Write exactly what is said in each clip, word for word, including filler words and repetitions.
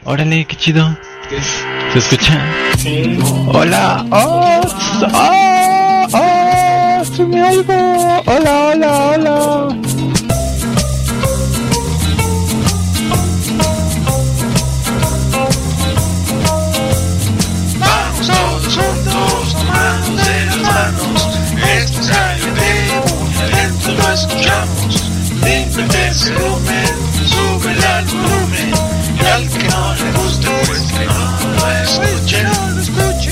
Órale, qué chido. ¿Qué? ¿Se escucha? Sí. Hola. Oh, oh, oh, se me oigo. Hola, hola, hola. Vamos todos juntos, manos de las manos. Esto es K L T, muy adentro lo escuchamos. Límpiate ese volumen, sube al volumen. Y al que no le guste, pues que no lo escuche, no lo escuche.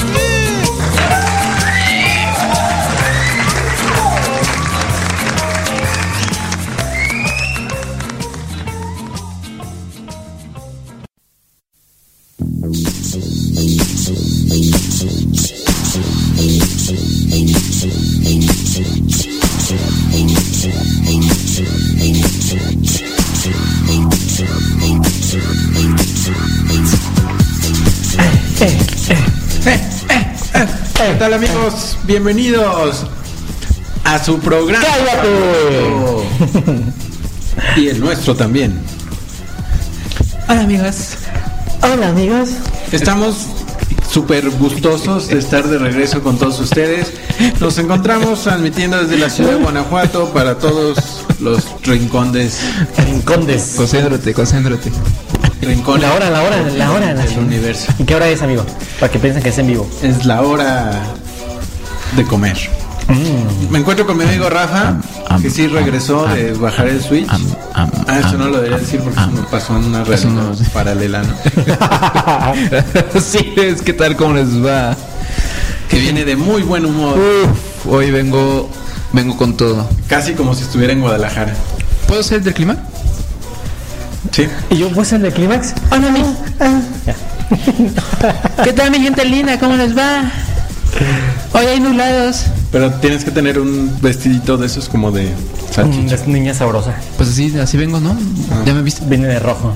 ¿Qué tal, amigos? Bienvenidos a su programa. ¡Cállate! Y el nuestro también. Hola, amigos. Hola, amigos. Estamos súper gustosos de estar de regreso con todos ustedes. Nos encontramos transmitiendo desde la ciudad de Guanajuato para todos los rincones. Rincondes. Concéntrate, concéntrate. Rincones. La hora, la hora, la hora del universo. ¿Y qué hora es, amigo? Para que piensen que es en vivo. Es la hora de comer. Mm. Me encuentro con mi amigo Rafa, que sí regresó de bajar el Switch. Ah, eso no lo debería decir porque eso me pasó en una realidad no. paralela, ¿no? Sí, es que tal como les va. Que viene de muy buen humor. Uf, hoy vengo, vengo con todo. Casi como si estuviera en Guadalajara. ¿Puedo ser del clima? Sí. ¿Y yo puedo ser de Clímax? Hola, mi... ah. ¿Qué tal, mi gente linda? ¿Cómo les va? Hoy hay nublados. Pero tienes que tener un vestidito de esos como de salchicha. Es niña sabrosa. Pues así, así vengo, ¿no? Ah. Ya me viste. Viene de rojo.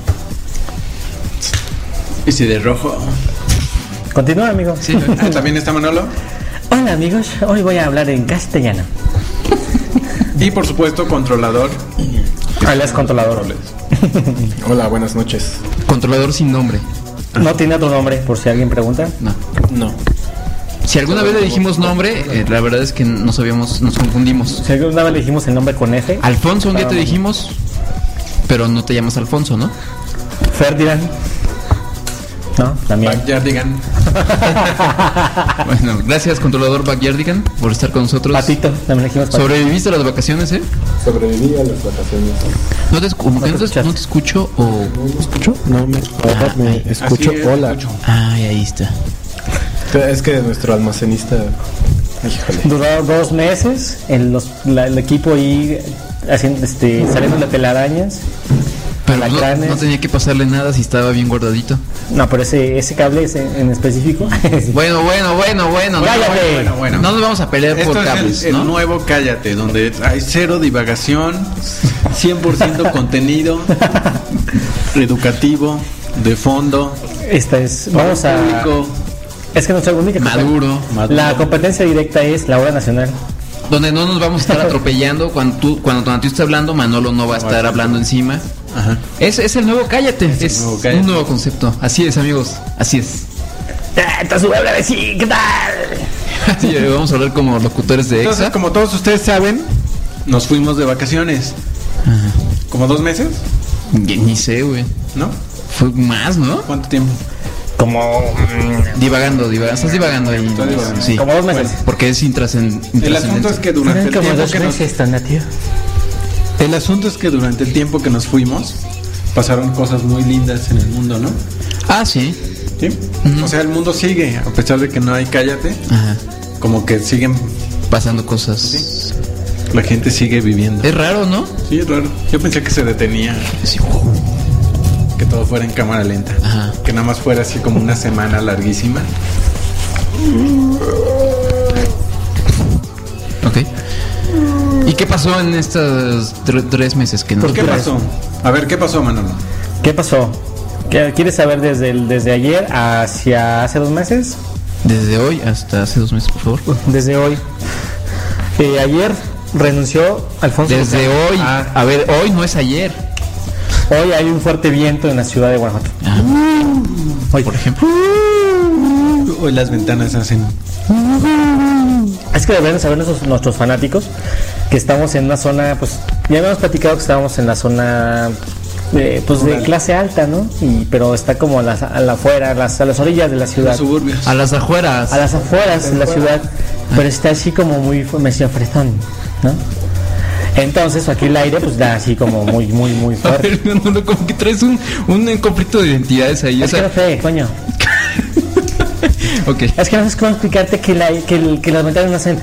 Y si de rojo. Continúa, amigo. Sí, Ah, ¿también está Manolo? Hola, amigos. Hoy voy a hablar en castellano. Y por supuesto, controlador. Alias controlador. Hola, buenas noches. controlador sin nombre. No tiene otro nombre, por si alguien pregunta. No. No. Si alguna vez le dijimos nombre, eh, la verdad es que nos habíamos, nos confundimos. Si alguna vez le dijimos el nombre con F. Alfonso un día te Ah, dijimos, pero no te llamas Alfonso, ¿no? Ferdinand. No, también. Backyardigan. Bueno, gracias controlador Backyardigan por estar con nosotros. Patito, también le dijimos Patito. ¿Sobreviviste a las vacaciones, eh? Sobreviví a las vacaciones. No te, escu- No te no te- escuchaste. no te escucho o... ¿No me escucho? No, me, ahora me Así escucho. es, Hola. escucho. Ay, ahí está. Es que nuestro almacenista... Híjole. Duró dos meses el, los, la- el equipo ahí haciendo, este, saliendo de telarañas. Pero no, alacranes. no tenía que pasarle nada si estaba bien guardadito. No, pero ese, ese cable es en, en específico. Bueno, bueno, bueno, bueno. No, Cállate. Bueno, bueno. no nos vamos a pelear Esto por es cables, el, el ¿no? nuevo Cállate, donde hay cero divagación, cien por ciento contenido educativo, de fondo, Esta es. Vamos a. público, Es que nuestra única Maduro. maduro. La competencia directa es la hora nacional. Donde no nos vamos a estar atropellando. Cuando tú, cuando Tonatiuh está hablando, Manolo no va a estar hablando encima. Ajá. Es, es el nuevo Cállate. Es, nuevo Cállate. un nuevo concepto. Así es, amigos. Así es. Entonces voy a hablar así, ¿qué tal? Sí, vamos a hablar como locutores de Entonces, Exa. como todos ustedes saben, nos fuimos de vacaciones. ¿Como dos meses? Ni ni sé, güey. ¿No? Fue más, ¿no? ¿Cuánto tiempo? Como. Divagando, divagando. Estás divagando ahí. Estoy divagando. Sí. Como dos meses. Porque es intrascen- intrascendente. El asunto es que durante Fueron el como tiempo dos que nos, meses, Tonatiuh. el asunto es que durante el tiempo que nos fuimos pasaron cosas muy lindas en el mundo, ¿no? Ah, sí. ¿Sí? O sea, el mundo sigue, a pesar de que no hay Cállate, Ajá. como que siguen, Pasando cosas. la gente sigue viviendo. Es raro, ¿no? Sí, es raro. Yo pensé que se detenía, Sí. que todo fuera en cámara lenta, Ajá. que nada más fuera así como una semana larguísima. Ok. ¿Y qué pasó en estos tr- tres meses que no? ¿Por qué pasó? A ver, ¿qué pasó, Manolo? ¿Qué pasó? ¿Qué- ¿Quieres saber desde, el, desde ayer hacia hace dos meses? Desde hoy hasta hace dos meses, por favor. Desde hoy. Eh, ayer renunció Alfonso. Desde Lozano. hoy. Ah, A ver, hoy no es ayer. Hoy hay un fuerte viento en la ciudad de Guanajuato. Ah. Hoy, por ejemplo. Hoy las ventanas hacen. Es que deben saber nuestros, nuestros fanáticos que estamos en una zona, pues ya habíamos platicado que estábamos en la zona de, pues, de clase alta, ¿no? Y, pero está como a las, a la afuera, a las, a las orillas de la ciudad. Los suburbios. A las afueras. A las afueras de la ciudad, pero está así como muy medio fresón, ¿no? Entonces aquí el aire pues da así como muy, muy, muy A fuerte. ver, no, no, como que traes un, un conflicto de identidades ahí. Es O que no sea, sé, coño. ok. Es que no sé cómo explicarte que, la, que, el, que las ventanas no hacen.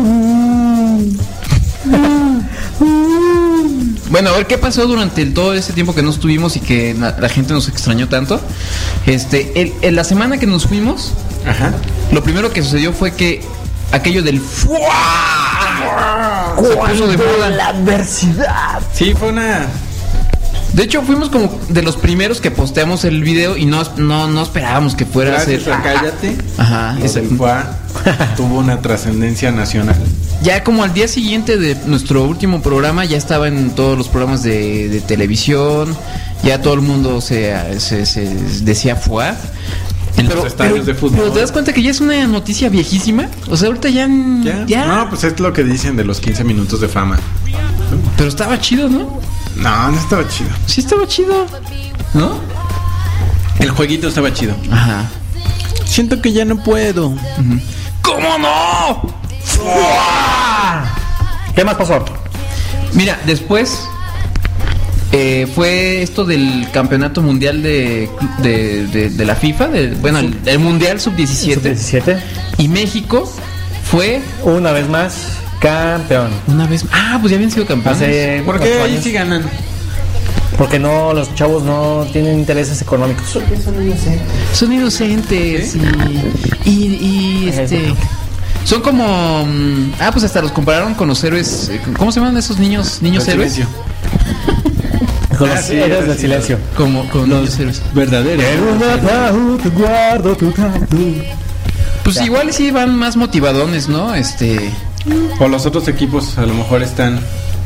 Bueno, a ver qué pasó durante el, todo ese tiempo que no estuvimos y que la, la gente nos extrañó tanto. Este, el, en la semana que nos fuimos, Ajá. lo primero que sucedió fue que aquello del ¡fua! Se puso de moda. La adversidad. Sí, fue una. De hecho, fuimos como de los primeros que posteamos el video y no, no, no esperábamos que fuera Gracias a ser. a Cállate. Ajá, Lo ese- del F U A tuvo una trascendencia nacional. Ya como al día siguiente de nuestro último programa, ya estaba en todos los programas de, de televisión, ya todo el mundo se, se, se decía F U A. En los estadios de fútbol. Pero te das cuenta que ya es una noticia viejísima. O sea, ahorita ya. ¿Ya? ya. No, pues es lo que dicen de los quince minutos de fama. Pero estaba chido, ¿no? No, no estaba chido. Sí, estaba chido. ¿No? El jueguito estaba chido. Ajá. Siento que ya no puedo. ¿Cómo no? ¿Qué más pasó? Mira, después eh, fue esto del campeonato mundial de, de, de, de la FIFA, de, bueno, el, el mundial sub diecisiete. diecisiete. Y México fue Una vez más, campeón. una vez. Ah, pues ya habían sido campeones. Hace ¿Por qué cuatro ahí años. sí ganan? Porque no, los chavos no tienen intereses económicos. Son inocentes y, y, y este. Son como. mm, Ah, pues hasta los compararon con los héroes. eh, ¿Cómo se llaman esos niños? Niños Del héroes. silencio. Con Ah, los sí, héroes sí, del sí. silencio. Como con niños héroes. Verdaderos. guardo tu canto. Pues igual sí van más motivadones, ¿no? Este. O los otros equipos a lo mejor están.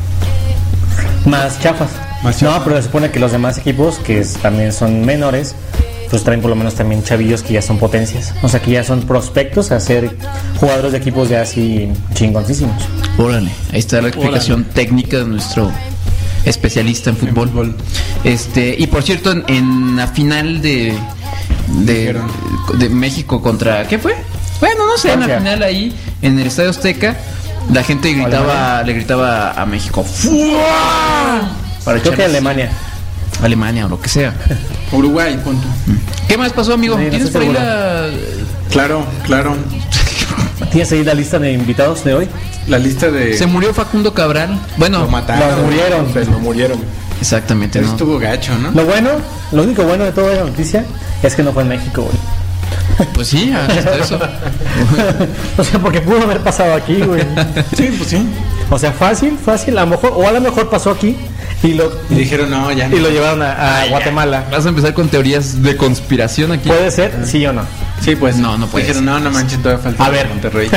Más chafas. Más No, chafas. pero se supone que los demás equipos, que es- también son menores, pues traen por lo menos también chavillos que ya son potencias. O sea, que ya son prospectos a ser jugadores de equipos ya así chingoncísimos. Órale, ahí está la explicación técnica de nuestro especialista en fútbol. fútbol. Este, y por cierto, en, en la final de de, Dijeron. de México contra ¿qué fue? Bueno, no sé, en la Francia. final ahí en el Estadio Azteca, la gente gritaba, le gritaba a México ¡Fua! Para Creo que echarles- Alemania. Alemania o lo que sea. Uruguay, punto. ¿Qué más pasó, amigo? Sí, no ¿Tienes por estoy ahí seguro. la Claro, claro. ¿Tienes ahí la lista de invitados de hoy? La lista de. Se murió Facundo Cabral. Bueno, Lo mataron. Lo murieron. Pues lo murieron. exactamente, Eso ¿no? estuvo gacho, ¿no? Lo bueno, lo único bueno de toda la noticia es que no fue en México, güey. Pues sí, hasta eso. O sea, porque pudo haber pasado aquí, güey. Sí, pues sí. O sea, fácil, fácil, a lo mejor, o a lo mejor pasó aquí y lo, Y dijeron, no, ya. y lo llevaron a, a Guatemala. Vas a empezar con teorías de conspiración aquí. ¿Puede ser? ¿Sí o no? Sí, pues. No, no puede Dijeron, ser. no, no manches, todavía falta A ver. Monterrey.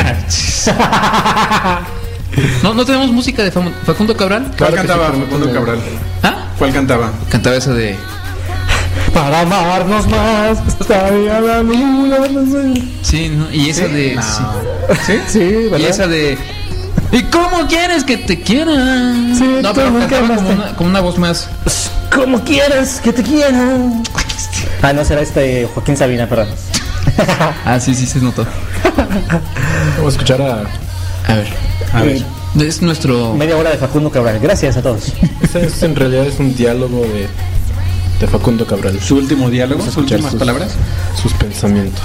No, no tenemos música de Fam- Facundo Cabral. ¿Cuál Claro que cantaba sí, pero no Facundo tiene- Cabral? ¿Ah? ¿Cuál cantaba? Cantaba esa de. Para amarnos más, estaría la luna. No sé. Sí, ¿no? Y esa de. No. sí. Sí, ¿verdad? Y esa de. ¿Y cómo quieres que te quieran? Sí, no, tú pero nunca cantaba como amaste. una, como una voz más. Como quieras que te quieran. Ah, no, será este Joaquín Sabina, perdón. Ah, sí, sí, se notó. Vamos a escuchar a. A ver. A ver. Es nuestro. Media hora de Facundo Cabral. Gracias a todos. Este es, en realidad es un diálogo de, de Facundo Cabral. Su último diálogo, Vamos a sus escuchar últimas sus- palabras. Sus pensamientos.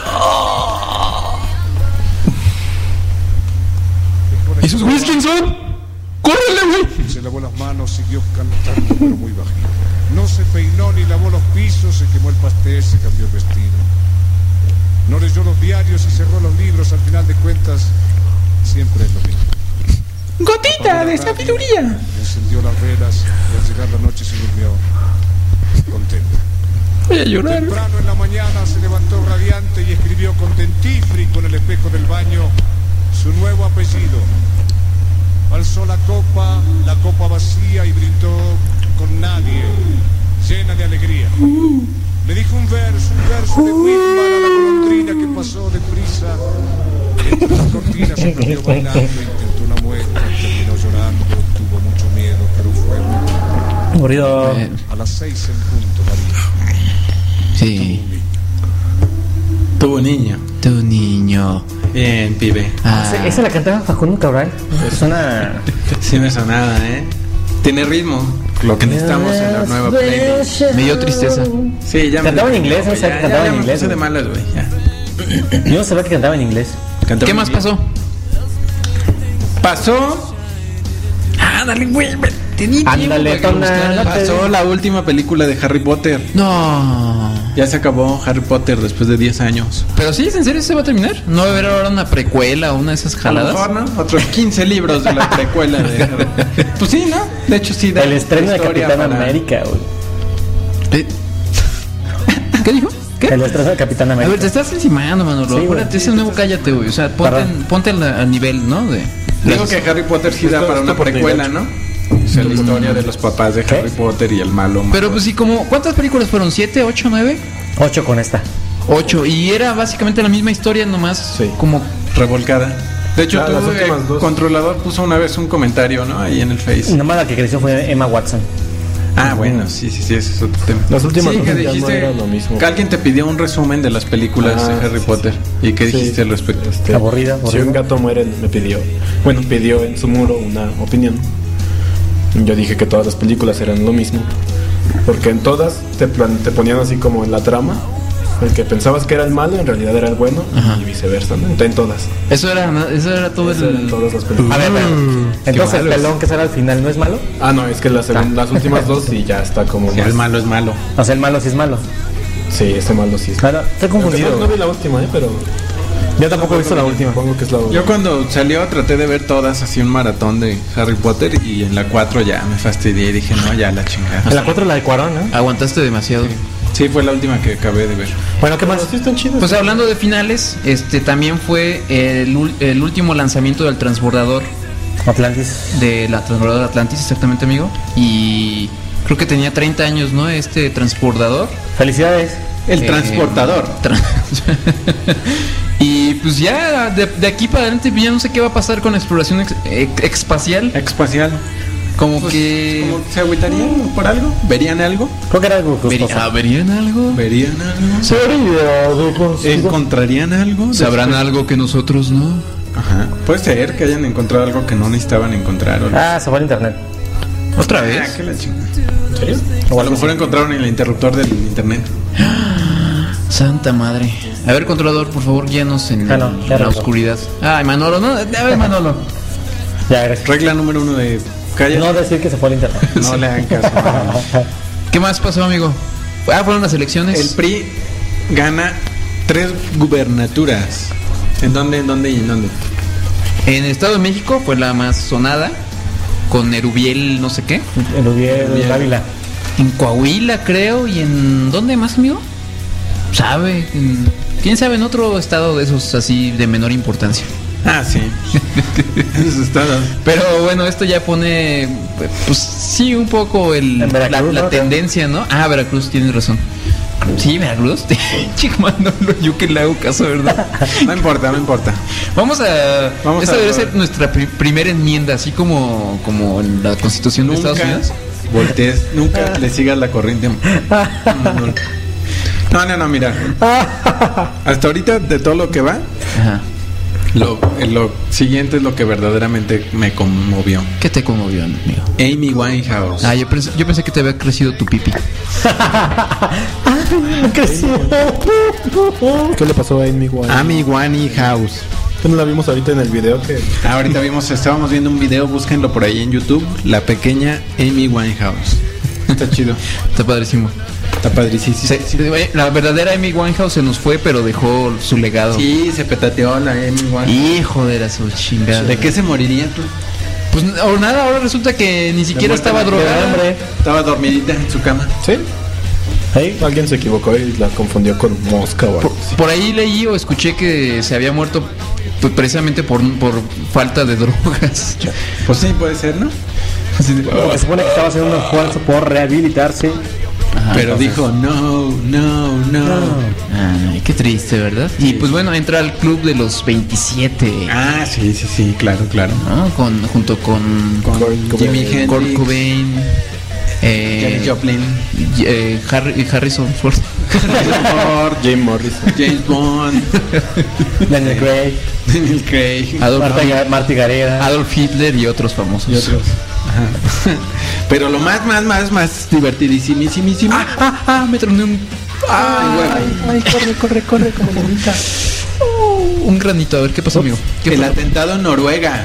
¿Y sus Wilkinson? ¡Córrele, güey! Se lavó las manos, siguió cantando, pero muy bajito. No se peinó ni lavó los pisos, se quemó el pastel, se cambió el vestido. No leyó los diarios y cerró los libros, al final de cuentas, siempre es lo mismo. Gotita de sabiduría. Encendió las velas y al llegar la noche se durmió contento. Voy a llorar. Temprano en la mañana se levantó radiante y escribió con dentífrico en el espejo del baño su nuevo apellido. Alzó la copa, la copa vacía y brindó con nadie, llena de alegría. Me dijo un verso, un verso de Whitman a la golondrina que pasó deprisa. Entre las cortinas se perdió bailando, intentó una muestra, terminó llorando, tuvo mucho miedo, pero fue muy Aburrido. Eh, a las seis en punto, María. sí. Tuvo niño. Tu niño. Bien, pibe. Ah, Esa, esa la cantaba Facundo Cabral. Es una. Sí me sonaba, ¿eh? Tiene ritmo. Lo que necesitamos en la nueva playlist. me dio tristeza. Sí, ya Cantaba me en inglés, ya, o sea, ya, cantaba ya en me inglés, puse de güey. malas, güey. Ya. Yo no sabía que cantaba en inglés. Cantaba ¿Qué en más inglés. pasó? Pasó. Ah, dale, güey. Tenía Ándale, tiempo para que tona, lo buscara. Pasó la última película de Harry Potter. No. Ya se acabó Harry Potter después de diez años. Pero sí, ¿en serio se va a terminar? ¿No va a haber ahora una precuela o una de esas A lo jaladas? mejor, ¿no? Otros quince libros de la precuela de Harry Potter. Pues sí, ¿no? De hecho, sí. da El estreno de historia Capitán para- América, güey. Eh, ¿Qué dijo? ¿Qué? El estreno de Capitán A ver, te América. estás encimando, Manolo. Sí, güey. Acuérdate, ese nuevo cállate, güey. O sea, ponte, Perdón. en- ponte al, al nivel, ¿no? De, Digo que Harry Potter sí da Esto- para esto una por precuela, ¿no? O sea, la historia de los papás de ¿Qué? Harry Potter y el malo. Pero pues sí, como... ¿Cuántas películas fueron? ¿Siete, ocho, nueve? Ocho con esta. Ocho. Y era básicamente la misma historia, nomás Sí. como... Revolcada. De hecho, Ah, tú, las eh, últimas dos. Controlador puso una vez un comentario, ¿no? Ahí en el Face. Nomás la que creció fue Emma Watson. Ah, bueno, sí, sí, sí, ese es otro tema. Las últimas sí, que dos ya no dijiste era lo mismo. que alguien te pidió un resumen de las películas Ah, de Harry sí, Potter. sí. ¿Y qué Sí. dijiste al respecto? Este, Aburrida, Si aburrida. un gato muere, me pidió. Bueno, pidió en su muro una opinión. Yo dije que todas las películas eran lo mismo. Porque en todas te, plan- te ponían así como en la trama. El que pensabas que era el malo, en realidad era el bueno. Ajá. Y viceversa, ¿no? En todas. Eso era, eso era todo Eso eran el... todas las películas. A ver, pero, entonces el malo es. pelón que sale al final no es malo. Ah, no, es que las, segun- las últimas dos sí ya está como Si más. el malo es malo. O sea, el malo sí es malo. Sí, este malo sí es. Claro, estoy confundido. No, no vi la última, ¿eh? Pero. Yo tampoco he visto la última. Supongo que es la Yo cuando salió traté de ver todas así un maratón de Harry Potter y en la cuatro ya me fastidié y dije, no, ya la chingada. En la cuatro la de Cuarón, ¿no? Aguantaste demasiado. Sí, fue la última que acabé de ver. Bueno, ¿qué más? Sí, están chidas. Pues hablando de finales, este también fue el, ul- el último lanzamiento del transbordador Atlantis. de la transbordadora Atlantis, exactamente, amigo. Y creo que tenía treinta años, ¿no? Este transbordador. Felicidades. El Eh, transportador. tra- y pues ya de, de aquí para adelante ya no sé qué va a pasar con la exploración ex- ex- espacial. Espacial. Como Pues, que... ¿cómo se agüitarían por algo? ¿Verían algo? Creo que era algo Veri- gustoso. ah, ¿Verían algo? ¿Verían algo? Sería algo gustoso. ¿Encontrarían algo? ¿Sabrán Después- algo que nosotros no? Ajá. Puede ser que hayan encontrado algo que no necesitaban encontrar. O algo. Ah, se fue al internet. ¿Otra Ah, vez? qué la chingada. ¿En serio? O a lo mejor encontraron el interruptor del internet. Santa madre. A ver, controlador, por favor, guíanos en Ah, no, el- ya la arrancó. oscuridad. Ay, Manolo, no. A ver, Manolo. Ya, gracias. Regla número uno de calla. No decir que se fue al internet. No le hagan caso. ¿Qué más pasó, amigo? Ah, fueron las elecciones. El P R I gana tres gubernaturas. ¿En dónde, en dónde y en dónde? En el Estado de México fue la más sonada, con Nerubiel no sé qué. El Ubiel Ávila. En Coahuila, creo. ¿Y en dónde más, amigo? ¿Sabe? En- ¿Quién sabe en otro estado de esos así de menor importancia? Ah, sí. Esos estados. Pero bueno, esto ya pone, pues sí, un poco el, En la, Veracruz, la ¿no? tendencia, ¿no? Ah, Veracruz, tienes razón. Sí, Veracruz. Chico, Manolo, yo que le hago caso, ¿verdad? No importa, no importa. Vamos a. Vamos esta a- debe ser nuestra pri- primera enmienda, así como, como en la Constitución de Estados Unidos. voltees, nunca le sigas la corriente. No, no, no, mira. Hasta ahorita, de todo lo que va, Ajá. lo, lo siguiente es lo que verdaderamente me conmovió. ¿Qué te conmovió, amigo? Amy Winehouse. Ah, yo pensé, yo pensé que te había crecido tu pipi. ¿Qué le pasó a Amy Winehouse? Amy Winehouse. ¿Qué no la vimos ahorita en el video? Que Ah, ahorita vimos, estábamos viendo un video, búsquenlo por ahí en YouTube, la pequeña Amy Winehouse. Está chido, Está padrísimo. está padrísimo. Se- se- la verdadera Amy Winehouse se nos fue, pero dejó su legado. Sí, se petateó la Amy Winehouse. Hijo de la su chingada. ¿De qué se moriría tú? Pues o nada, ahora resulta que ni siquiera muerte estaba de drogada. hambre. Estaba dormidita en su cama. ¿Sí? Hey, Alguien se equivocó y la confundió con mosca o Por, algo así. por ahí leí o escuché que se había muerto pues, precisamente por, por falta de drogas. Pues sí, puede ser, ¿no? Así de- Se supone que estaba haciendo un esfuerzo por rehabilitarse. Ajá, Pero entonces- dijo, no, no, no. Ay, qué triste, ¿verdad? Y pues bueno, entra al club de los veintisiete. Ah, sí, sí, sí, claro, claro. ¿No? Con, junto con, Con Jimi Hendrix, Kurt Cobain, eh, Janis Joplin, eh, Harry- Harrison Ford, Ford, Jim Morrison. James Bond, Daniel Craig, Daniel Craig Adolf, Marta, Ga- Marta Gareda. Adolf Hitler y otros famosos. y otros. Ajá. Pero lo más, más, más, más divertidísimísimo. Ah, ah, ah, me troné un, Ay, güey. Ay, corre, corre, corre, como bonita. un granito. A ver, ¿qué pasó, amigo? ¿Qué El pasó? atentado en Noruega.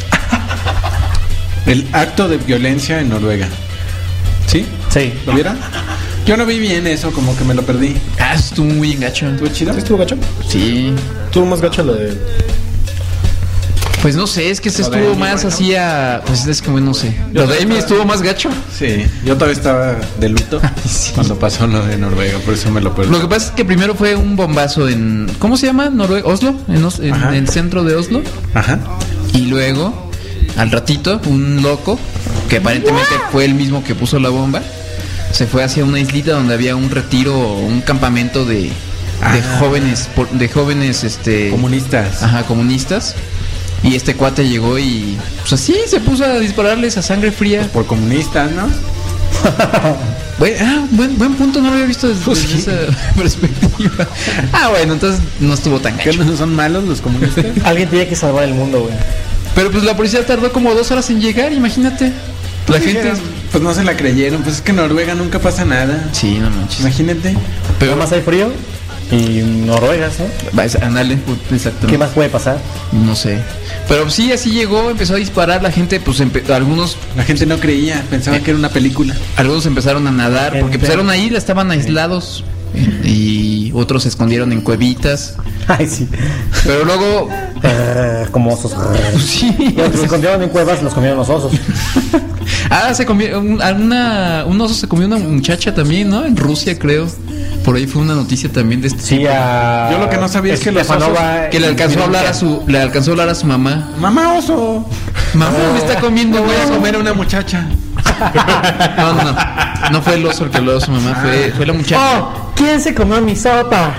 El acto de violencia en Noruega. ¿Sí? Sí. ¿Lo vieron? Yo no vi bien eso, como que me lo perdí. Ah, estuvo muy gacho. ¿Estuvo chido? ¿Sí estuvo gacho? Sí. Estuvo más gacho lo de. Pues no sé, es que este Lo de estuvo Amy, más bueno. así a... Pues es como no sé. Lo de Amy estuvo más gacho. Sí. Yo todavía estaba de luto Sí. cuando pasó lo de Noruega, por eso me lo perdí. Lo que pasa es que primero fue un bombazo en... ¿Cómo se llama? Noruega, Oslo, en, Os- en- Ajá. en el centro de Oslo. Ajá. Y luego, al ratito, un loco, que aparentemente fue el mismo que puso la bomba, se fue hacia una islita donde había un retiro, un campamento de, de Ah. jóvenes, por- de jóvenes, este... Comunistas. Ajá, comunistas. Y este cuate llegó y pues así se puso a dispararles a sangre fría. Por comunistas, ¿no? Buen, ah, buen, buen punto, no lo había visto desde, Pues desde sí. esa perspectiva. Ah, bueno, entonces no estuvo tan ¿Qué gacho. no son malos los comunistas? Alguien tiene que salvar el mundo, güey. Pero pues la policía tardó como dos horas en llegar, imagínate. La gente... Pues no se la creyeron. Pues es que en Noruega nunca pasa nada. Sí, no manches. Imagínate. Pero Nada más hay frío y Noruegas, ¿no? Va, es- Ándale, exacto. ¿Qué más puede pasar? No sé. Pero sí, así llegó, empezó a disparar. La gente, pues empe- algunos La gente no creía, pensaba que era una película. algunos empezaron a nadar porque pues era una isla, estaban aislados. Y otros se escondieron en cuevitas. Ay, sí. Pero luego... Eh, como osos. Sí. Y los que se escondieron en cuevas los comieron los osos. Ah, se comió un, a una, un oso se comió una muchacha también, ¿no? En Rusia, creo. Por ahí fue una noticia también de este Sí, tipo. a... Yo lo que no sabía es que los Stefanova Que le alcanzó a hablar a su... su, le alcanzó a hablar a su mamá. Mamá oso. Mamá, me está comiendo Voy a oso. comer a una muchacha. No, no, no. No fue el oso el que habló a su mamá, fue, fue la muchacha. ¡Oh! ¿Quién se comió mi sopa?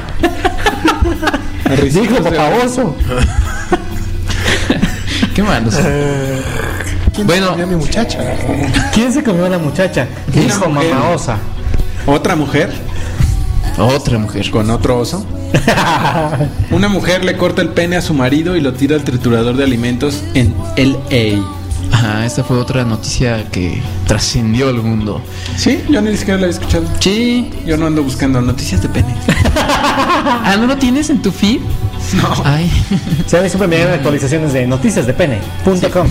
Dijo papá oso. Qué malos. Bueno, mi muchacha. ¿Quién se comió a la muchacha? Una Dijo mujer. mamá osa. Otra mujer otra mujer. con otro oso. Una mujer le corta el pene a su marido y lo tira al triturador de alimentos en L A. Ajá, esta fue otra noticia que trascendió el mundo. Sí, yo ni siquiera la había escuchado. Sí. Yo no ando buscando noticias de penes. Ah, ¿no lo tienes en tu feed? No. Ay. Se me siempre me llegan actualizaciones de noticias de pene punto com.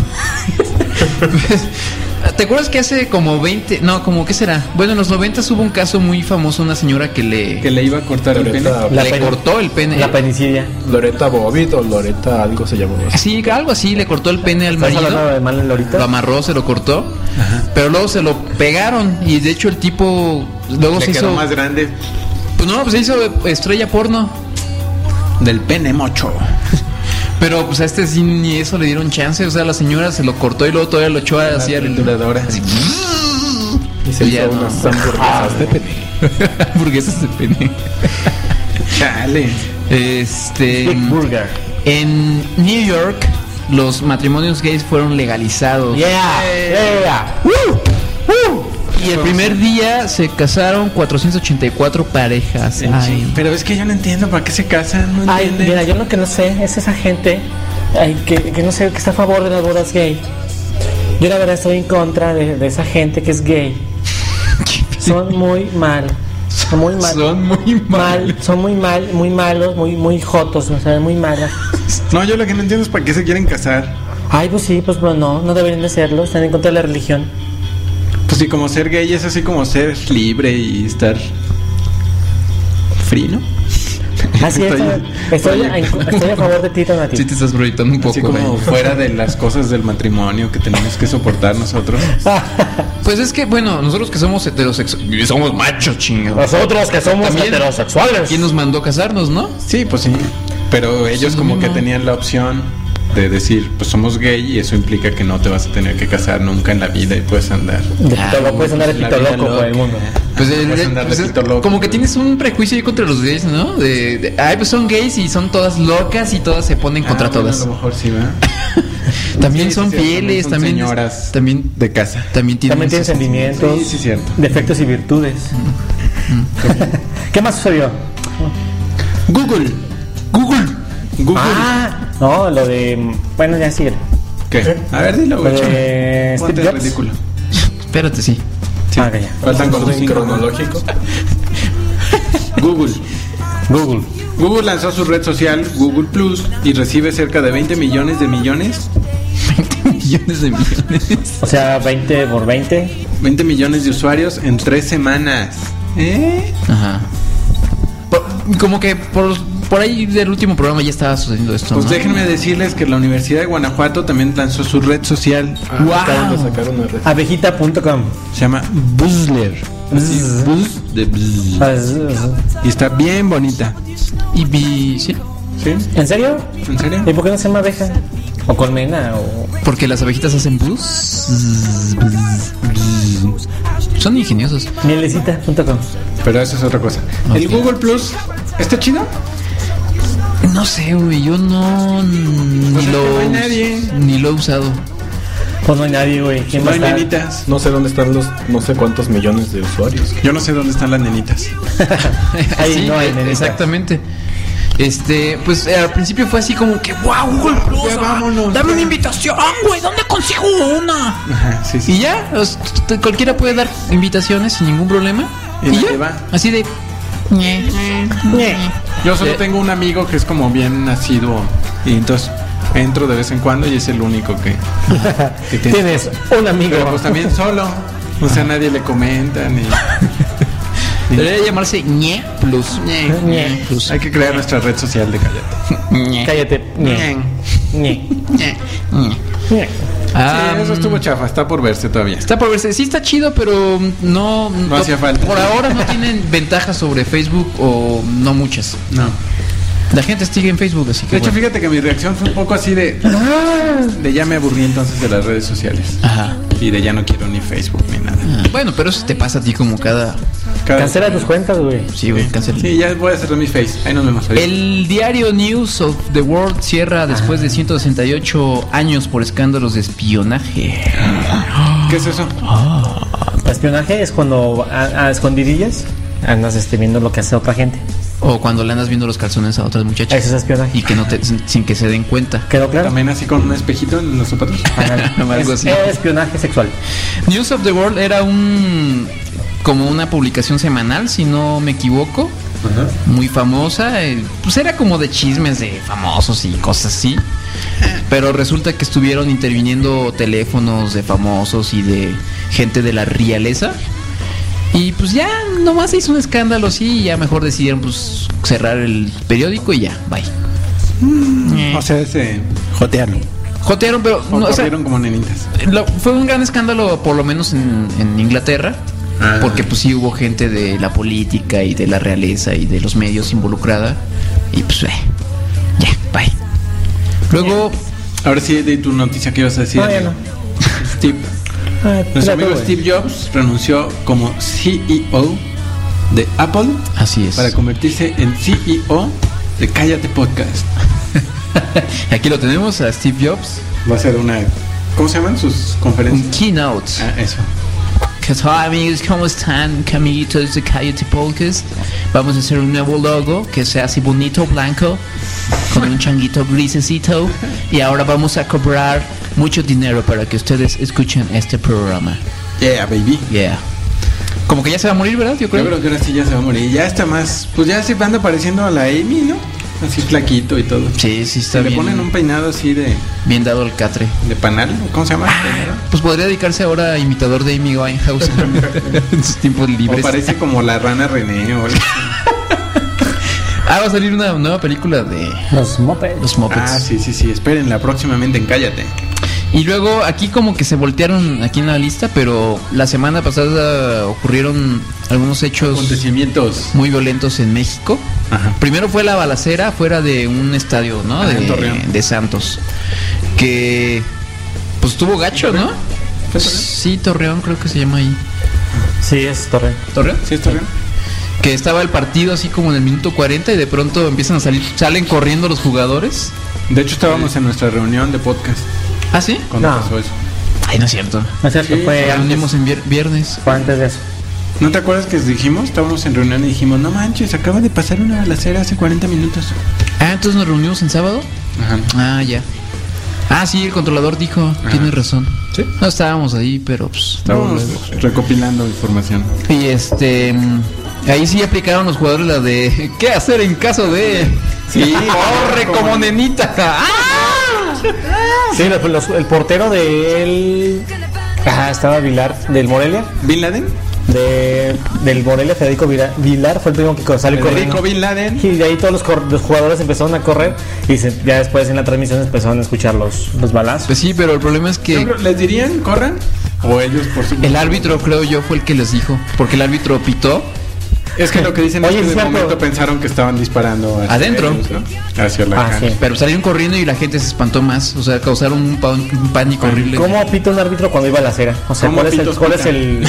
¿Te acuerdas que hace como veinte, no, como qué será? Bueno, en los noventas hubo un caso muy famoso, una señora que le, Que le iba a cortar el pene. Loreta, La le pen- cortó el pene. La penicidia. Loreta Bobbitt o Loreta algo se llamaba. Sí, algo así, le cortó el pene al ¿Estás hablando marido. de Manuel Lorita? Lo amarró, se lo cortó. Pero luego se lo pegaron y de hecho el tipo luego Le se quedó hizo más grande pues no, pues se hizo estrella porno. del pene mocho. Pero pues a este sí ni eso le dieron chance, o sea, la señora se lo cortó y luego todavía lo echó así al trituradora. así. Y se Ya hizo no. unas hamburguesas de pene. Hamburguesas de pene. Chale. Este Big Burger. en New York los matrimonios gays fueron legalizados. Yeah, yeah. Woo, woo. Y el primer día se casaron cuatrocientas ochenta y cuatro parejas. Ay. Pero es que yo no entiendo para qué se casan. No Ay, entiende. mira, yo lo que no sé es esa gente ay, que, que no sé, que está a favor de las bodas gay. Yo la verdad estoy en contra de, de esa gente que es gay. Son muy mal. Son muy mal. Son muy mal. mal. Son muy mal, muy malos, muy, muy jotos, o sea, muy malas. No, yo lo que no entiendo es para qué se quieren casar. Ay, pues sí, pues bueno, no, no deberían de serlo, están en contra de la religión. Pues sí, como ser gay es así como ser libre y estar free, ¿no? Así es, Estoy- estoy, a, estoy a favor de ti, Tonati. Sí te estás proyectando un poco. Así como güey. fuera de las cosas del matrimonio que tenemos que soportar nosotros. Pues es que, bueno, nosotros que somos heterosexuales, somos machos, chingados. Nosotros que somos También, heterosexuales. ¿Quién nos mandó a casarnos, no? Sí, pues sí. Pero ellos Sí, como no. que tenían la opción de decir, pues somos gay y eso implica que no te vas a tener que casar nunca en la vida y puedes andar. De pito loco, puedes andar de la pito vida loco por el mundo. Pues, el- Vas a el- andar de pues, es- pito loco. como que tienes un prejuicio ahí contra los gays, ¿no? De, de- ay, pues son gays y son todas locas y todas se ponen contra Ah, bueno, todas. a lo mejor sí, ¿verdad? También Sí, son sí, sí, fieles, son también señoras también de casa. también tienen También tienen esos- sentimientos, Sí, sí, cierto. defectos y virtudes. ¿Qué más sucedió? Google. Google. Google. Ah, no, lo de. Bueno, ya sigue. ¿Qué? A ver, dilo, Lo güey. de Ponte Steve Jobs. ridículo. Espérate, sí. Sí. Ah, ya. Faltan como orden cinco. cronológico. Google. Google. Google lanzó su red social Google Plus y recibe cerca de veinte millones de millones, Millones de millones. O sea, veinte por veinte. veinte millones de usuarios en tres semanas. ¿Eh? Ajá. Por- como que por, por ahí del último programa ya estaba sucediendo esto, Pues ¿no? déjenme decirles que la Universidad de Guanajuato también lanzó su red social. Acaban de sacar una red. Abejita punto com. Se llama Buzzler. Así, Buzz de Buzz. Y está bien bonita. Y vi... ¿Sí? ¿Sí? ¿En serio? ¿En serio? ¿Y por qué no se llama abeja? ¿O colmena? ¿O Porque las abejitas hacen buzz. Son ingeniosos. mielecita punto com? Pero eso es otra cosa. El Ok. Google Plus, ¿está chido? No sé, güey, yo no... Ni Pues es lo... que no hay nadie. Ni lo he usado. Pues no hay nadie, güey. ¿Quién No va a hay estar? nenitas. No sé dónde están los no sé cuántos millones de usuarios. Yo no sé dónde están las nenitas. Ahí no hay eh, nenita. Exactamente. Este, pues eh, al principio fue así como que, wow, Google Plus, Ya ah, vámonos, dame ya. una invitación, güey, ¿dónde consigo una? Ajá, sí, sí. Y ya, os- t- cualquiera puede dar invitaciones sin ningún problema. Y Y, nadie ya, va. así de... ñe, ñe. Yo solo Eh, tengo un amigo que es como bien nacido y entonces entro de vez en cuando y es el único que, que tiene. Tienes un amigo. Pero pues también solo. O sea, nadie le comenta ni... Debería llamarse ñe plus. Ñe. plus. Hay que crear nuestra red social de Cállate. ñe. Cállate. Ñe. Ñe. ñe, ñe. Ñe. Ah, Sí, eso estuvo chafa, está por verse todavía. Está por verse, sí está chido, pero no... No hacía falta. Por ahora no tienen ventajas sobre Facebook o no muchas. No. La gente sigue en Facebook, así que De hecho, bueno. fíjate que mi reacción fue un poco así de... De ya me aburrí entonces de las redes sociales. Ajá. Y de ya no quiero ni Facebook ni nada. Ah, bueno, pero eso te pasa a ti como cada... Cada- Cancela tus cuentas, güey. Sí, güey, cancela. Sí, ya voy a cerrar mi face. Ahí nos vemos. ahorita. El diario News of the World cierra después de ciento sesenta y ocho años por escándalos de espionaje. ¿Qué es eso? Espionaje es cuando a, a escondidillas andas este, viendo lo que hace otra gente. O cuando le andas viendo los calzones a otras muchachas. Eso es espionaje. Y que no te, sin, sin que se den cuenta. ¿Quedó claro? También así con un espejito en los zapatos. Ajá. Algo Es así. espionaje sexual. News of the World era un... como una publicación semanal, si no me equivoco. Muy famosa. eh, Pues era como de chismes de famosos y cosas así. Pero resulta que estuvieron interviniendo teléfonos de famosos y de gente de la realeza. Y pues ya nomás se hizo un escándalo así y ya mejor decidieron pues cerrar el periódico y ya, bye. Eh, O sea, ese... Jotearon. Jotearon, pero O no, o sea, corrieron como nenitas. lo- fue un gran escándalo por lo menos en, en Inglaterra. Ah. Porque pues sí hubo gente de la política y de la realeza y de los medios involucrada. Y pues, eh, ya, bye. Luego, Ahora sí, de tu noticia que ibas a decir. No, ya no. Steve. Ah, Nuestro tírate, amigo güey. Steve Jobs renunció como C E O de Apple así es. para convertirse en C E O de Cállate Podcast. Aquí lo tenemos a Steve Jobs. Va a ser una... ¿Cómo se llaman sus Un conferencias? keynote. Ah, eso. ¿Qué tal, amigos? ¿Cómo están, amiguitos de Cállate Podcast? Vamos a hacer un nuevo logo que sea así bonito, blanco, con un changuito grisecito. Y ahora vamos a cobrar mucho dinero para que ustedes escuchen este programa. Yeah, baby. Yeah. Como que ya se va a morir, ¿verdad? Yo Yo creo. creo que ahora sí ya se va a morir. Ya está más... Pues ya se anda pareciendo a la Amy, ¿no? Así flaquito y todo. Sí, sí, está Se le bien. ponen un peinado así de, Bien dado el catre. de panal. ¿Cómo se llama? Pues podría dedicarse ahora a imitador de Amy Winehouse en sus tiempos O libres. parece como la rana René o algo así. Ah, va a salir una nueva película de Los mopeds. los Muppets. Ah, sí, sí, sí. Espérenla próximamente en Cállate. Y luego aquí como que se voltearon aquí en la lista, pero la semana pasada ocurrieron algunos hechos Acontecimientos. muy violentos en México. Ajá. Primero fue la balacera fuera de un estadio, ¿no? Ah, de, en Torreón. de Santos. Que pues estuvo gacho, ¿no? ¿Fue Torreón? Sí, Torreón creo que se llama ahí. Sí, es Torre. ¿Torreón? Sí, está bien. Que estaba el partido así como en el minuto cuarenta y de pronto empiezan a salir, salen corriendo los jugadores. De hecho, estábamos en nuestra reunión de podcast ¿Ah, sí? cuando No. pasó eso. Ay, no es cierto. No es cierto, Sí, fue, Nos antes, reunimos en vier- viernes. fue antes de eso. ¿No te acuerdas que dijimos? Estábamos en reunión y dijimos, no manches, acaba de pasar una balacera hace cuarenta minutos. Ah, entonces nos reunimos en sábado. Ajá. Ah, ya. Ah, sí, el controlador dijo, tienes razón. Sí. No estábamos ahí, pero pues... Estábamos recopilando información. Y este... mm, ahí sí aplicaron los jugadores la de... ¿Qué hacer en caso de...? Sí, corre como nenita. ¡Ah! Sí, los- los- el portero de él. Ajá, estaba Vilar, del Morelia. ¿Bin Laden? De, del Morelia, Federico Vira- Vilar fue el primero que salió Federico corriendo. Bin Laden. Y de ahí todos los, cor- los jugadores empezaron a correr. Y se- ya después en la transmisión empezaron a escuchar los, los balazos. Pues sí, pero el problema es que... ¿Les dirían, corran? ¿O ellos por su... El árbitro, creo yo, fue el que les dijo. Porque el árbitro pitó. Es que lo que dicen Oye, es que es de cierto. momento pensaron que estaban disparando hacia Adentro. ellos, ¿no? Hacia la Ah, cara. sí. Pero salieron corriendo y la gente se espantó más. O sea, causaron un, pa- un pánico horrible. ¿Cómo pita un árbitro cuando iba a la acera? O sea, ¿Cómo ¿cuál es el, pitos cuál es pitan? el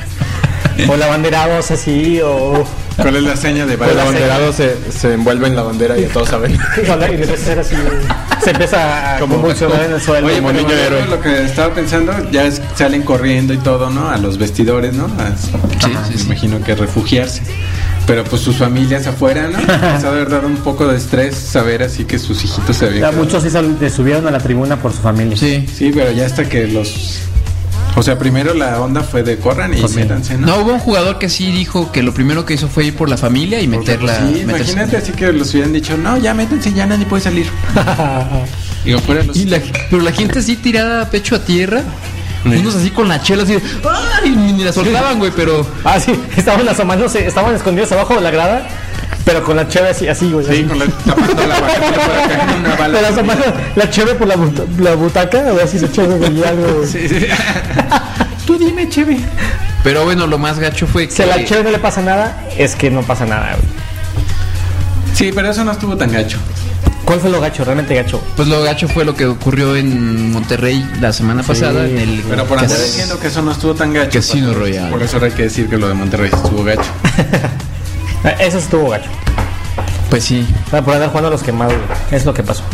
o la banderada, o sea, sí, o ¿Cuál es la seña de El balacera? abanderado se, se envuelve en la bandera y todos saben. y le empieza a hacer así, se empieza a Como- convulsionar en el suelo. Oye, Como pero niño yo héroe. lo que estaba pensando, ya es- salen corriendo y todo, ¿no? A los vestidores, ¿no? A- Sí, Ajá, sí, me sí. imagino que refugiarse. Pero pues sus familias afuera, ¿no? Les ha de haber dado un poco de estrés saber así que sus hijitos se Ya habían... muchos sí sal- se subieron a la tribuna por su familia. Sí. Sí, pero ya hasta que los... O sea, primero la onda fue de corran y Pues sí. métanse, ¿no? No, hubo un jugador que sí dijo que lo primero que hizo fue ir por la familia y Porque, meterla. pues, sí, meterse. imagínate así que los hubieran dicho, no, ya métanse, ya nadie puede salir. Digo, fuera los... Y la- pero la gente así tirada pecho a tierra. Sí. Unos así con la chela así de, ¡ay! Ni, ni la soltaban, güey, pero. Ah, sí, estaban asomándose, estaban escondidos abajo de la grada, pero con la cheve así, así, güey. Sí, así. con la, tapando la vaca para caer una bala. Pero asomando la cheve por la, buta- la butaca, a ver si se cheve y algo. güey. Sí, sí. Tú dime, Cheve. Pero bueno, lo más gacho fue que. Si a la cheve no le pasa nada, es que no pasa nada, güey. Sí, pero eso no estuvo tan gacho. ¿Cuál fue lo gacho, realmente gacho? Pues lo gacho fue lo que ocurrió en Monterrey la semana pasada. En el Pero por andar cas- diciendo que eso no estuvo tan gacho. Casino pues, Royale. Por eso ahora hay que decir que lo de Monterrey estuvo gacho. Eh, Eso estuvo gacho. Pues sí. Ah, por andar jugando a los quemados, güey. Es lo que pasó.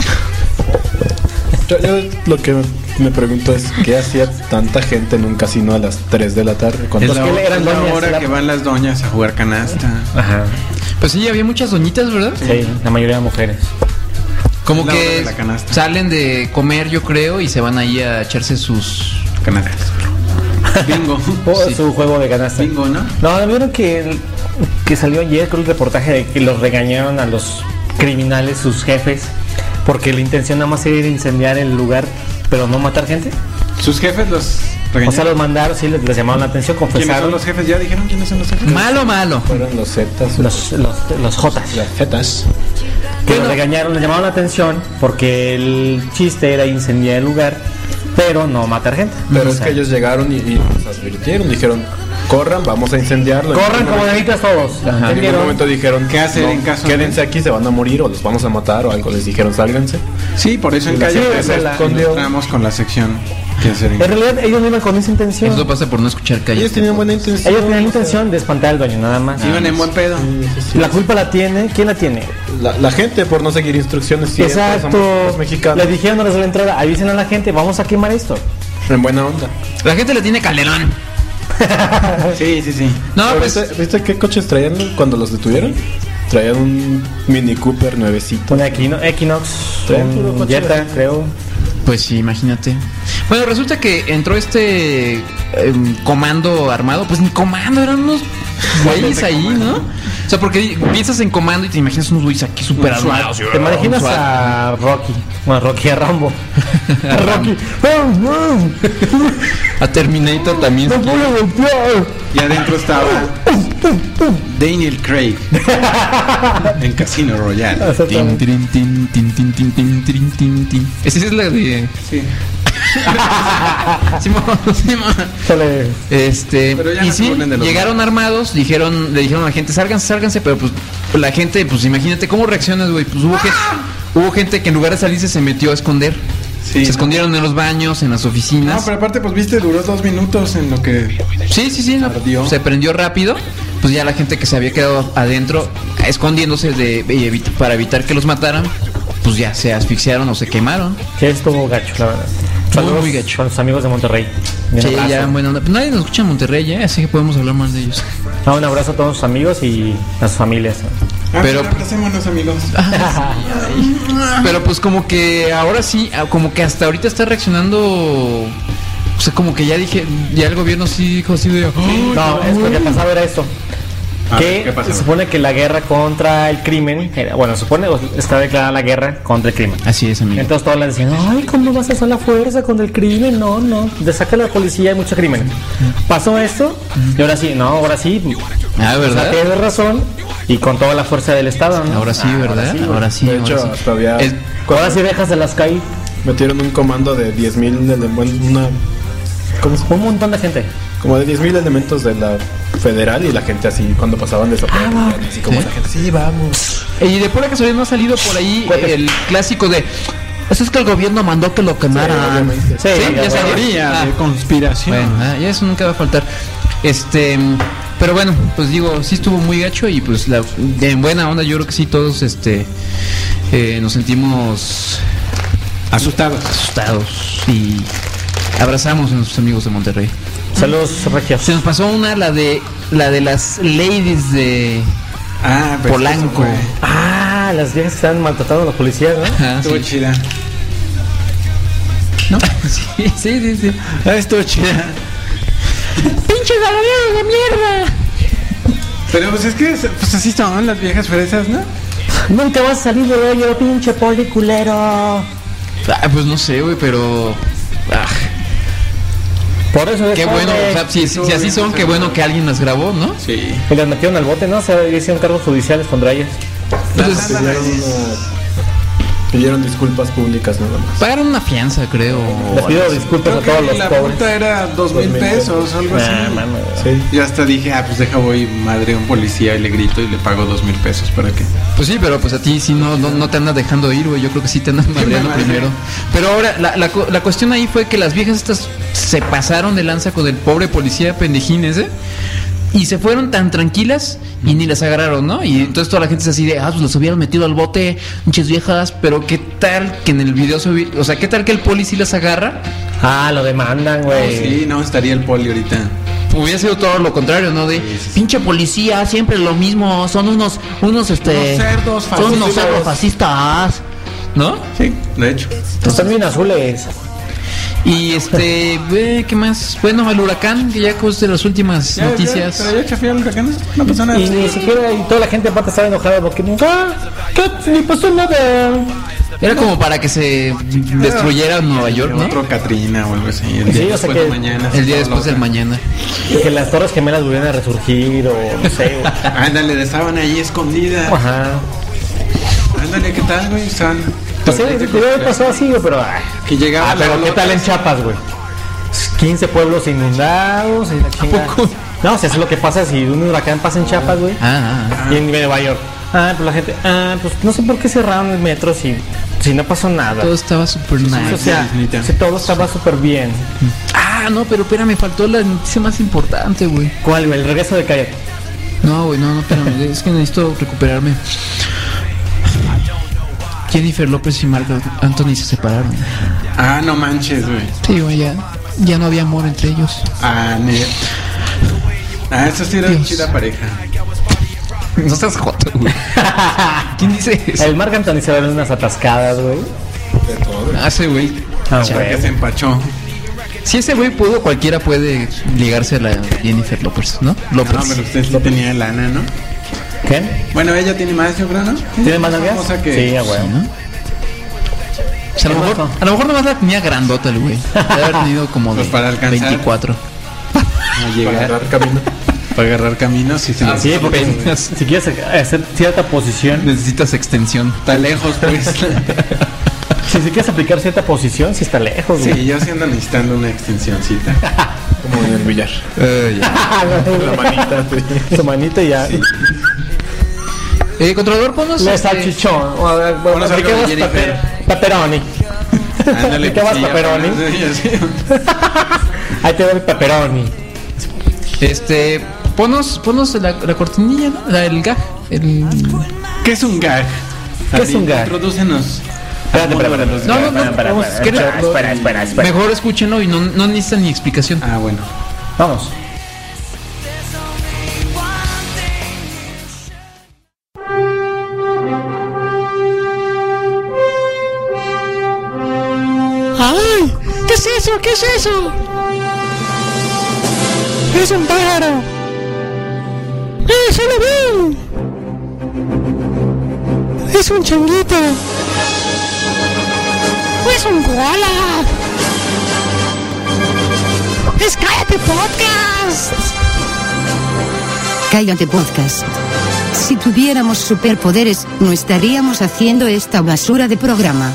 Yo, yo lo que me pregunto es, ¿qué hacía tanta gente en un casino a las tres de la tarde? Cuando Es la, que le- eran es la doñas, hora era- que van las doñas a jugar canasta. Ajá. Pues sí, había muchas doñitas, ¿verdad? Sí, la mayoría de mujeres. Como Es la hora que de la canasta. salen de comer, yo creo, y se van ahí a echarse sus. Canastas. Bingo. O Sí. su juego de canasta. Bingo, ¿no? No, ¿no vieron que, que salió ayer con el reportaje de que los regañaron a los criminales, sus jefes, porque la intención nada más era ir a incendiar el lugar, pero no matar gente? Sus jefes los O regañaron. sea, los mandaron, sí, les, les llamaron la atención, ¿Quiénes son confesaron. los jefes? ¿Ya dijeron quiénes son los jefes? Malo, malo. fueron los Zetas, Los, los, los Jotas. las Zetas. Que los regañaron, les llamaron la atención porque el chiste era incendiar el lugar, pero no matar gente. Pero O es sea, que ellos llegaron y, y nos advirtieron, dijeron, corran, vamos a incendiarlo. En corran ningún como momento- deditas todos. En ningún ¿Entendieron? momento dijeron, ¿Qué hacer en caso de- Quédense aquí, se van a morir o los vamos a matar o algo. Les dijeron, sálganse. Sí, por eso en Y la calle gente se la escondió. entramos con la sección. ¿Qué hacer en En realidad ellos no iban con esa intención. Eso pasa por no escuchar calle. Ellos tenían buena intención. Ellos tenían la intención de espantar al dueño, nada más. Iban en buen pedo. La culpa la tiene, ¿quién la tiene? La, la gente por no seguir instrucciones. siempre Exacto. somos los mexicanos. Le dijeron a los de la entrada, avisen a la gente, vamos a quemar esto. En buena onda. La gente le tiene Calderón. Sí, sí, sí. No, Pero pues. ¿Viste, viste qué coches traían cuando los detuvieron? Traían un Mini Cooper nuevecito. Un Equino- Equinox, Traen puro un coche Jetta, de- creo. Pues sí, imagínate. Bueno, resulta que entró este em, comando armado. Pues ni comando, eran unos güeyes ahí, ¿no? O sea, porque di- piensas en comando y te imaginas unos güeyes aquí súper armados. Te imaginas a Rocky, bueno, Rocky a Rambo. A Rocky. A Terminator también. ¡No puedo golpear! Y adentro estaba Daniel Craig en Casino Royale. Tin, tin, tin, tin, tin, tin, tin, tin, tin, tin. Esa es la de. Sí. Simón, Simón. Sale. Este, Pero ya y no se sí, burlen de los llegaron armados, dijeron, le dijeron a la gente, sálganse, sálganse, pero pues la gente, pues imagínate cómo reaccionas, güey. Pues hubo, que, hubo gente que en lugar de salirse se metió a esconder. Sí, se no. escondieron en los baños, en las oficinas. No, pero aparte, pues viste, duró dos minutos en lo que. Sí, sí, sí, no, Ardió. se prendió rápido. Pues ya la gente que se había quedado adentro, escondiéndose de, de evit- para evitar que los mataran, pues ya se asfixiaron o se quemaron. Sí, estuvo gacho, la verdad. Saludos muy gacho. con los amigos de Monterrey. Un Sí, abrazo. ya, bueno, pues nadie nos escucha en Monterrey, ¿eh? Así que podemos hablar más de ellos. Ah, un abrazo a todos sus amigos y a sus familias. Ah, Pero- pero abracémonos, amigos. Pero pues como que ahora sí, ah, como que hasta ahorita está reaccionando. O sea, como que ya dije, ya el gobierno sí dijo así de. "Oh, No, es lo que pasaba era esto. A Que ver, ¿qué pasó? se supone que la guerra contra el crimen, era- bueno, se supone o está declarada la guerra contra el crimen. Así es, amigo. Entonces todos le decían, ay, ¿cómo vas a usar la fuerza contra el crimen? No, no, de saca la policía, hay mucho crimen. Pasó esto y ahora sí, no, ahora sí. Ah, O sea, ¿verdad? tienes razón y con toda la fuerza del Estado, ¿no? Ahora sí, Ah, ¿verdad? güey. Ahora sí. De ahora hecho, sí. todavía Es- Ahora sí dejas de las caer metieron un comando de diez mil elementos, una, ¿cómo se llama? un montón de gente. Como de diez mil elementos de la federal y la gente así, cuando pasaban de Ah, así como ¿sí? la gente, sí, vamos. Y de pura casualidad no ha salido por ahí eh, el clásico de. Eso es que el gobierno mandó que lo quemaran. obviamente. Sí, Sí, ya ya fue. salió. Teoría Ah. de conspiración. Bueno, ah, ya eso nunca va a faltar. Este, pero bueno, pues digo, sí estuvo muy gacho y pues la, de en buena onda yo creo que sí todos este eh, nos sentimos Asustados. asustados y abrazamos a nuestros amigos de Monterrey. Saludos, Regios. Se nos pasó una, la de la de las ladies de Ah, pues Polanco. eso fue. Ah, las viejas que están maltratando a los policías, ¿no? Ah, Estuvo sí. chida. ¿No? Sí, sí, sí, sí. Ah, estuvo chida. ¡Pinche galería de mierda! Pero pues es que pues así son las viejas fresas, ¿no? Nunca vas a salir de hoyo, pinche poli culero. Ah, pues no sé, güey, pero ah, Por eso es qué bueno, o sea, si, si- si así son, qué bueno que alguien las grabó, ¿no? Sí. Y las metieron al bote, ¿no? Se hicieron cargos judiciales contra ellas. Entonces, Pidieron, una- pidieron disculpas públicas nada más. pagaron una fianza, creo. Les pido disculpas a Creo todos que los la pobres. multa era dos mil mil pesos o algo Ah, así. mames. Sí. Yo hasta dije, ah, pues deja voy madre a un policía y le grito y le pago dos mil pesos para que. Pues sí, pero pues a ti sí no, no, no te andas dejando ir, güey. Yo creo que sí te andas madreando madre. primero. Pero ahora, la, la, cu- la cuestión ahí fue que las viejas estas se pasaron de lanza con el pobre policía pendejines, ¿eh? Y se fueron tan tranquilas y ni las agarraron, ¿no? Y entonces toda la gente es así de, ah, pues los hubieran metido al bote, muchas viejas, pero qué tal que en el video se hubi- o sea, qué tal que el poli sí las agarra. Ah, lo demandan, güey. Sí, no, estaría el poli ahorita. Hubiera sido todo lo contrario, ¿no? De pinche policía, siempre lo mismo, son unos, unos este, Unos cerdos son unos fascistas. cerdos fascistas, ¿no? Sí, de hecho. Están bien azules. Y este, eh, ¿qué más? Bueno, el huracán, que ya es de las últimas Ya, noticias. ya, pero ya chafé al huracán. No pasó nada. Y ni siquiera, y toda la gente aparte estaba enojada porque nunca, ¿qué? Ni pasó nada. Era como para que se destruyera Nueva York, ¿no? Otro Katrina o algo así. El Sí, día o sea después que- de mañana. El día después del mañana. Y que las torres gemelas volvieran a resurgir o no sé. güey. Ándale, estaban ahí escondidas. Ajá. Ándale, ¿qué tal, güey? Estaban. Pues sí, sí, pasó así, güey, pero... ay. Que llegaba Ah, pero ¿qué tal en Chiapas, güey? quince pueblos inundados y la chingada. poco? No, o sea, es lo que pasa si un huracán pasa en Chiapas, güey. Ah, ah, Y en Nueva York. Ah, pues la gente, ah, pues no sé por qué cerraron el metro si, si no pasó nada. todo estaba super o nice. sea, Disneyta. si todo estaba súper bien. Ah, no, pero espérame, faltó la noticia más importante, güey. ¿Cuál, güey? El regreso de Kayak. No, güey, no, no, espérame, es que necesito recuperarme. Jennifer López y Marc Anthony se separaron. Ah, no manches, güey. Sí, güey, ya, ya no había amor entre ellos. Ah, ne. Ah, eso sí era Dios. chida pareja. No seas joto, güey. ¿Quién dice eso? El Marc Anthony se va a ver unas atascadas, güey. Ah, ese güey. Ah, Ya güey. que se empachó. Si ese güey pudo, cualquiera puede ligarse a la Jennifer López, ¿no? López. No, pero usted sí tenía lana, ¿no? ¿Qué? Bueno, ella tiene más, yo creo, ¿no? ¿Tiene más nalgas? famosa que- Sí, ah, güey. ¿no? O sea, a lo ¿Qué mejor, pasó? a lo mejor nomás la tenía grandota el güey. Debe haber tenido como de Pues para alcanzar. veinticuatro. A Para llegar. agarrar camino. Para agarrar caminos, sí se Ah, le- Sí, porque Apenas. si quieres hacer cierta posición. Necesitas extensión. Está lejos, pues. Si si quieres aplicar cierta posición, si está lejos, güey. Sí, yo sí ando necesitando una extensioncita. Como en el billar. La manita. Sí. Su manita y ya. Eh, controlador, ponos. Le este, salchichón. O a ver, bueno, Ponos algo de apliquemos Jennifer. pape- pepperoni. Ándale, ¿Qué más, sí, ya pepperoni? pones- sí, así. Ahí te doy el pepperoni. Este, ponos, ponos la, la cortinilla, ¿no? La, el gag. El... ¿Qué es un gag? ¿Qué es un gag? Introdúcenos. Espérate, espérate, espérate. No, no, no, Espera, espera, vamos, espera, ¿quieres? espera, espera, espera, espera. Mejor escúchenlo y no, no necesitan ni explicación. Ah, bueno. Vamos. ¡Ay! ¿Qué es eso? ¿Qué es eso? Es un pájaro. ¡Eh, se lo vi! Es un changuito. Es un koala. Es Cállate Podcast. Cállate Podcast. Si tuviéramos superpoderes, no estaríamos haciendo esta basura de programa.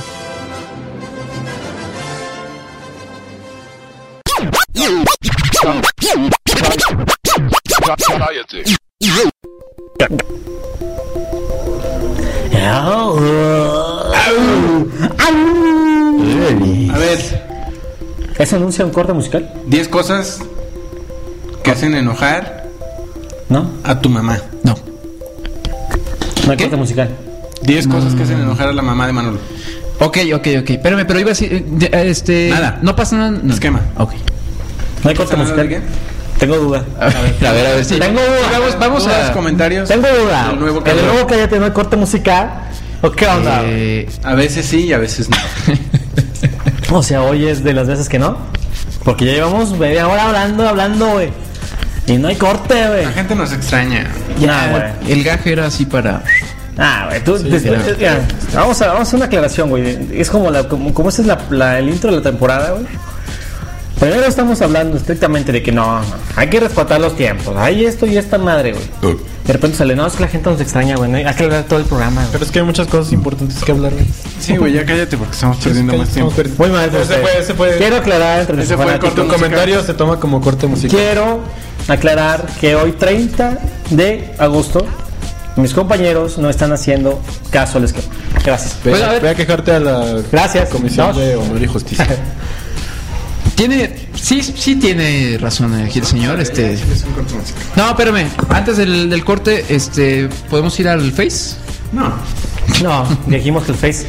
A ver, ¿Eso anuncia un corte musical? diez cosas que hacen enojar ¿No? a tu mamá. No. No hay ¿Qué? corte musical. diez cosas que hacen enojar a la mamá de Manolo. Ok, ok, ok. Espérame, pero iba a decir. eh, de- eh, Este. Nada. No pasa nada. No. Esquema. Ok. No hay corte ¿Pasa nada musical. de qué? Tengo duda. A ver, a ver, a ver. Sí. Tengo duda. Vamos, vamos Todos los a. comentarios. Tengo duda. El nuevo ¿En el cabrón. nuevo Cállate no hay corte musical? ¿O qué onda? Eh, A veces sí y a veces no. O sea, hoy es de las veces que no. Porque ya llevamos media hora hablando, hablando, güey. Y no hay corte, güey. La gente nos extraña. Ya, güey. el gag era así para. Ah, güey, tú. te- claro. te- ya. Vamos, a, vamos a hacer una aclaración, güey. Es como, la, como, como esta es la, la- el intro de la temporada, güey. Primero estamos hablando estrictamente de que no, no, hay que respetar los tiempos. Hay esto y esta madre, güey. De repente sale, no, es que la gente nos extraña, güey. no hay- Hay que hablar todo el programa, güey. Pero es que hay muchas cosas importantes que hablar. güey. Sí, güey, ya cállate porque estamos perdiendo Es que más estamos tiempo. perdiendo- Muy mal, Ese José. fue, ese fue. Quiero aclarar entre Ese nuestros fue el fanáticos. corte Tu comentario se toma como corte musical. Quiero aclarar que hoy treinta de agosto mis compañeros no están haciendo caso al esquema. Gracias. Ve, Bueno, a ver. ve a quejarte a la Gracias. Comisión Dos. de Honor y Justicia. Tiene. Sí, sí tiene razón aquí el señor. Este. No, espérame. Antes del, del corte, este. ¿Podemos ir al Face? No. No, dijimos que el Face.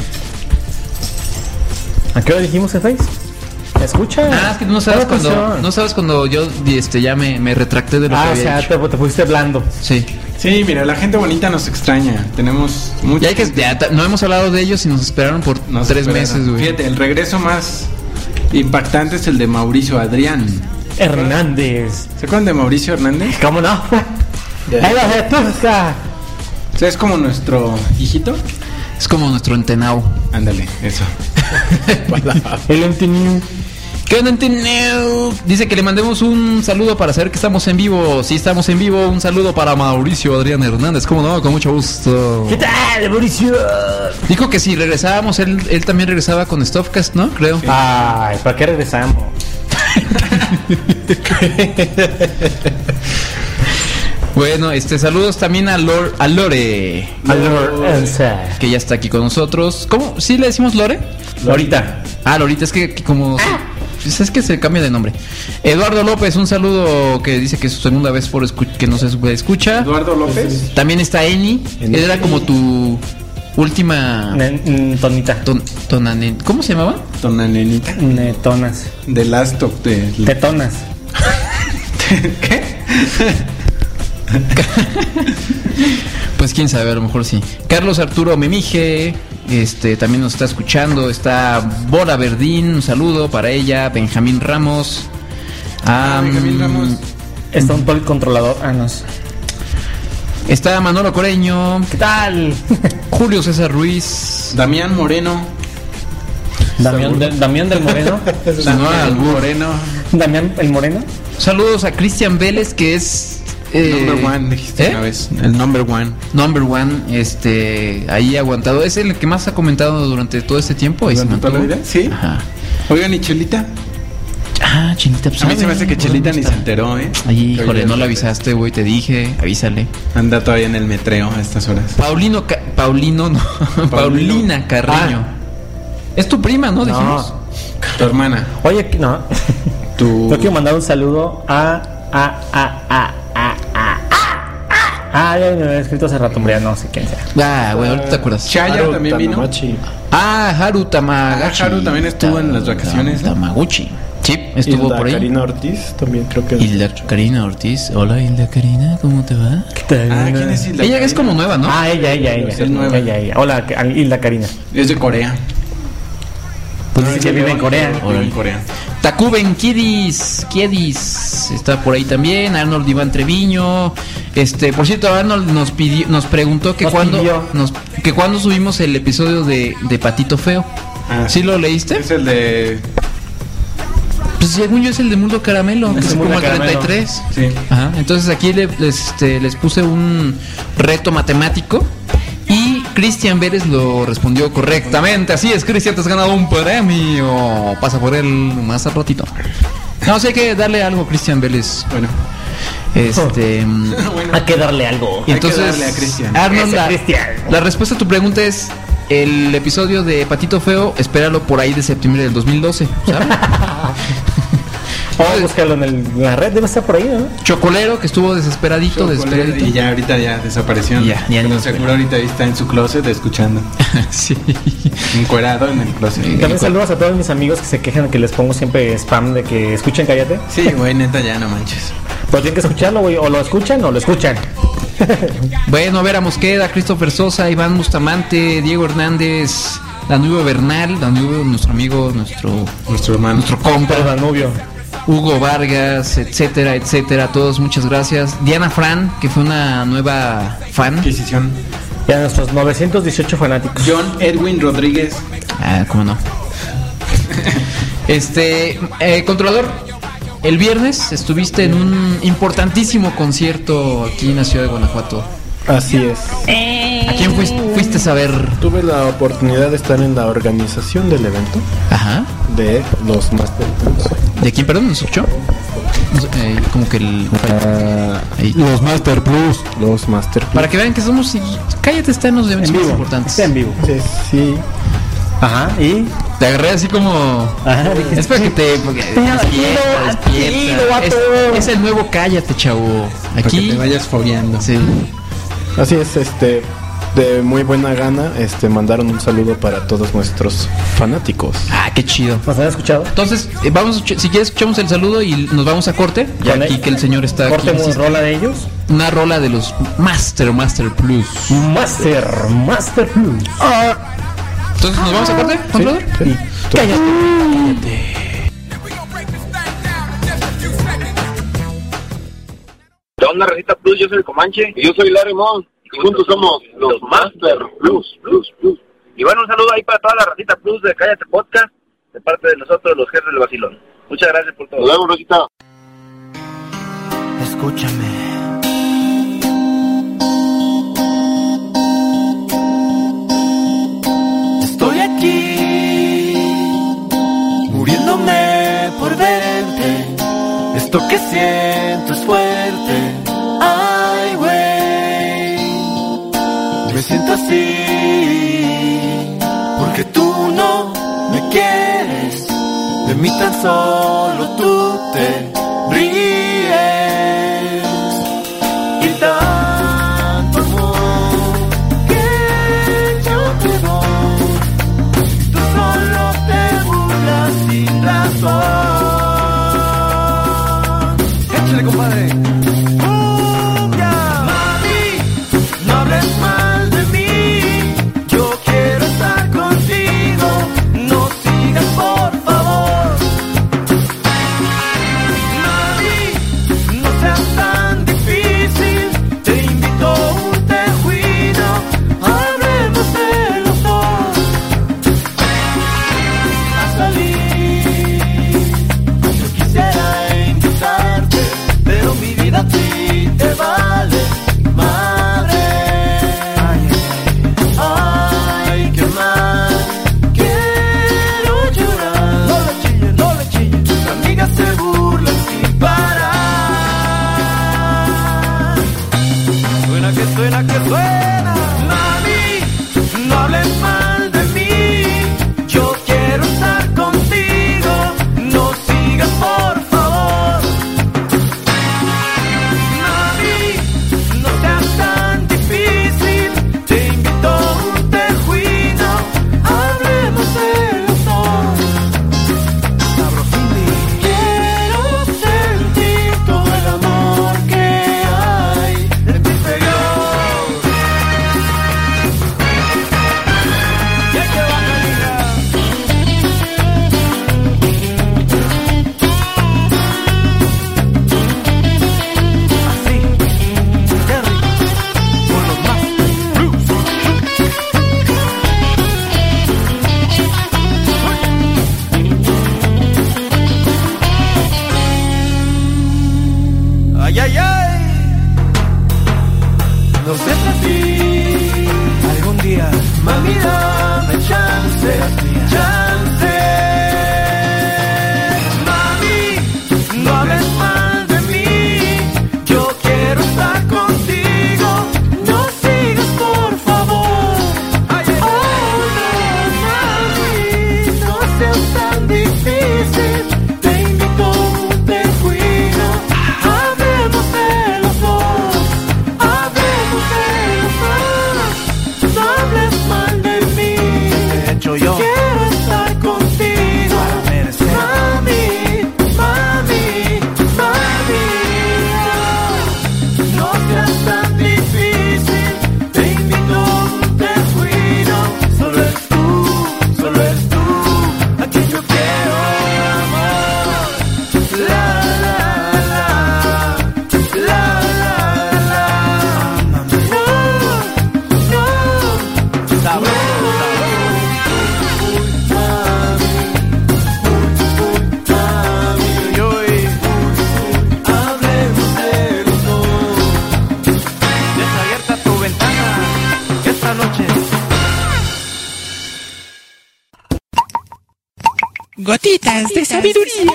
¿A qué hora dijimos el Face? Escucha. Ah, es que no sabes Pon cuando. atención. No sabes cuando yo este, ya me, me retracté de lo Ah, que o había sea, hecho. te, te pusiste blando. Sí. Sí, mira, la gente bonita nos extraña. Tenemos mucho. Ya hay que. Ya, ta- no hemos hablado de ellos y nos esperaron por Nos tres esperaron. meses, güey. Fíjate, el regreso más impactante es el de Mauricio Adrián. Hernández. ¿Se acuerdan de Mauricio Hernández? ¿Cómo no? Ahí va a Tusca. O sea, es como nuestro hijito. Es como nuestro entenao. Ándale, eso. El Entin. ¿Qué onda, entenao? Dice que le mandemos un saludo para saber que estamos en vivo. Sí, estamos en vivo. Un saludo para Mauricio Adrián Hernández. ¿Cómo no? Con mucho gusto. ¿Qué tal, Mauricio? Dijo que si regresábamos, él, él también regresaba con Stuffcast, ¿no? Creo. Ay, ¿para qué regresamos? Bueno, este saludos también a, Lor- a Lore, que ya está aquí con nosotros. ¿Cómo? ¿Sí le decimos Lore? Ahorita. Ah, Lorita, es que, que como... pues es que se cambia de nombre. Eduardo López, un saludo que dice que es su segunda vez por escu- que nos es- escucha. Eduardo López. También está Eni. Él era como tu última... Ne- mm, Tonita. Ton, tonanen- ¿Cómo se llamaba? Tonanenita. Netonas. De Last of the... Tetonas. ¿Qué? Pues quién sabe, a lo mejor sí. Carlos Arturo Memije, este también nos está escuchando. Está Bora Verdín, un saludo para ella. Benjamín Ramos. Ah, Am, Benjamín Ramos. Está un el controlador. Ah, no. sé. Está Manolo Coreño. ¿Qué tal? Julio César Ruiz. Damián Moreno. Damián, de- Damián del Moreno. Sonora Damián Albur. Moreno. Damián el Moreno. Saludos a Cristian Vélez, que es Eh, Number one, dijiste ¿eh? una vez. El number one. Number one, este, ahí aguantado. ¿Es el que más ha comentado durante todo este tiempo? Ahí se ¿Durante toda la mantuvo. vida? Sí. Ajá. Oigan, ¿y Chelita? Ah, Chelita, pues A mí se me hace que ¿no? Chelita ¿Dónde ni se está? enteró, ¿eh? Ay, Que híjole, hoy no es- le avisaste, güey, te dije, avísale. Anda todavía en el metreo a estas horas. Paulino, Ca- Paulino, no, Paulina Carreño. Es tu prima, ¿no? Dijimos. Tu hermana. Oye, que- no. Tu... Yo quiero mandar un saludo a. a. a. a. a. a. Ah, ya me había escrito hace rato, hombre, ya no sé quién sea. Ah, güey, ahorita te acuerdas. Chaya Haru también vino. Tanamachi. Ah, Haru Tamagachi. Ah, Haru también estuvo en las vacaciones, ¿no? Tamaguchi. Sí, estuvo Hilda por ahí. Karina Ortiz también creo que. Hilda Karina Ortiz. Hola, Hilda Karina, ¿cómo te va? Ah, ¿quién es Hilda? Ella es como nueva, ¿no? Ah, ella, ella, ella. Es nueva. Ella, ella. Hola, Ca- Hilda Karina. Es de Corea. Pues dice que vive en Corea. Vive en Corea. Takuben Kidis, Kiedis está por ahí también. Arnold Iván Treviño. Este, por cierto, Arnold nos pidió, nos preguntó que Nos cuándo pidió. nos, que cuándo subimos el episodio de, de Patito Feo. Ah, ¿Sí lo leíste? Es el de... Pues según yo es el de Mundo Caramelo, que Es es el como Mundo el Caramelo. treinta y tres. Sí. Ajá, entonces aquí le- les, este, les puse un reto matemático y Cristian Vélez lo respondió correctamente. Así es, Cristian, te has ganado un premio. Pasa por él más al ratito. No, sí hay que darle algo a Cristian Vélez. Bueno. Este, bueno. Hay que darle algo. y entonces, que darle a Cristian. Arnold, Ese la, Cristian. la respuesta a tu pregunta es el episodio de Patito Feo, espéralo por ahí de septiembre del dos mil doce, ¿sabes? Vamos a buscarlo en, el, en la red, debe estar por ahí, ¿no? Chocolero, que estuvo desesperadito, desesperadito. Y ya ahorita ya desapareció. Ya, ya Pero no seguro ahorita ahí está en su closet escuchando. Sí. Encuerado en el closet. También saludos a todos mis amigos que se quejan que les pongo siempre spam de que escuchen Cállate. Sí, güey, neta, ya no manches. Pero tienen que escucharlo, güey. O lo escuchan o lo escuchan. Bueno, Vera Mosqueda, Christopher Sosa, Iván Bustamante, Diego Hernández, Danubio Bernal, Danubio, nuestro amigo, nuestro Nuestro hermano. nuestro compa, Pero Danubio. Hugo Vargas, etcétera, etcétera. A todos, muchas gracias. Diana Fran, que fue una nueva fan. Adquisición. Y a nuestros novecientos dieciocho fanáticos. John Edwin Rodríguez. Ah, cómo no. Este, eh, controlador, el viernes estuviste en un importantísimo concierto aquí en la ciudad de Guanajuato. Así es. ¿A quién fuiste, fuiste a ver? Tuve la oportunidad de estar en la organización del evento Ajá. de los Master Plus. ¿De quién, perdón? ¿Nos escuchó? No sé, eh, como que el... ahí. Los Master Plus. Los Master Plus. Para que vean que somos... Cállate, está en los eventos En más vivo. importantes. Está en vivo. Sí, sí. Ajá. Y. Te agarré así como... Ajá. Dije, Es para que te... porque- Tranquilo, despierta, tranquilo, despierta. vato. Es, es el nuevo cállate, chavo. Para que Aquí... te vayas fobiando. Sí. Así es, este. De muy buena gana, este, mandaron un saludo para todos nuestros fanáticos. Ah, qué chido. ¿Nos han escuchado? Entonces, eh, vamos, a escuch- si quieres escuchamos el saludo y nos vamos a corte. Ya Con aquí el- que el señor está aquí. Corte muy insiste. rola de ellos. Una rola de los Master, Master Plus. Master, Master Plus. Entonces, ¿nos vamos a corte, controlador? Sí. ¿Qué onda, Racita Plus? Yo soy el Comanche. Y yo soy Larry Mon. Y juntos somos los Master Plus, Plus, Plus. Y bueno, un saludo ahí para toda la Racita Plus de Cállate Podcast, de parte de nosotros, los jefes del Vacilón. Muchas gracias por todo. Nos vemos, Racita. Escúchame. Estoy aquí, muriéndome por verte. Esto que siento es fuerte. Ay, güey, me siento así porque tú no me quieres. De mí tan solo tú te ríes. Y tanto amor que yo te doy, tú solo te burlas sin razón. Échale, compadre. Cumbia. Mami, no hables mal de mí. Yo quiero estar contigo. No sigas, por favor. Mami, Gotitas de sabiduría.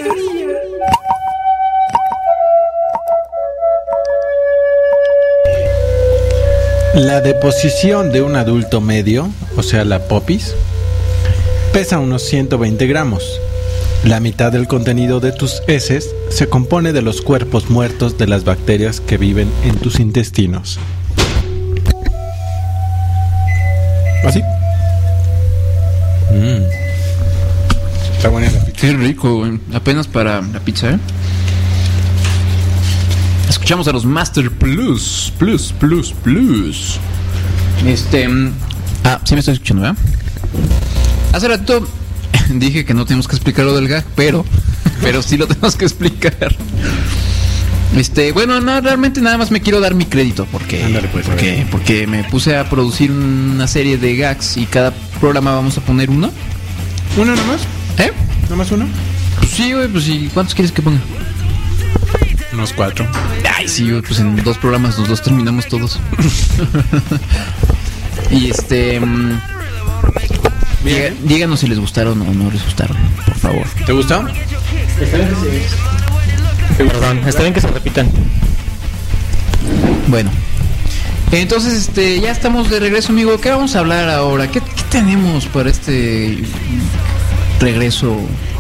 La deposición de un adulto medio, o sea la popis, pesa unos ciento veinte gramos. La mitad del contenido de tus heces se compone de los cuerpos muertos de las bacterias que viven en tus intestinos. ¿Así? Mm. Está buena la pizza. Qué rico, güey. Apenas para la pizza, ¿eh? Escuchamos a los Master Plus. Plus, plus, plus. Este. Ah, sí me estoy escuchando, ¿verdad? Hace rato dije que no tenemos que explicar lo del gag, pero. Pero sí lo tenemos que explicar. Este, bueno, no, realmente nada más me quiero dar mi crédito. Porque. Ándale, pues, porque, porque me puse a producir una serie de gags y cada programa vamos a poner uno. ¿Uno nomás? ¿Eh? ¿Nomás uno? Pues sí, güey, pues sí. ¿Cuántos quieres que ponga? Unos cuatro. Ay, sí, güey, pues en dos programas los dos terminamos todos. Y este... mmm, diga- díganos si les gustaron o no les gustaron, por favor. ¿Te gustó? Perdón, está bien que se repitan. Bueno. Entonces, este, ya estamos de regreso, amigo. ¿Qué vamos a hablar ahora? ¿Qué, qué tenemos para este regreso?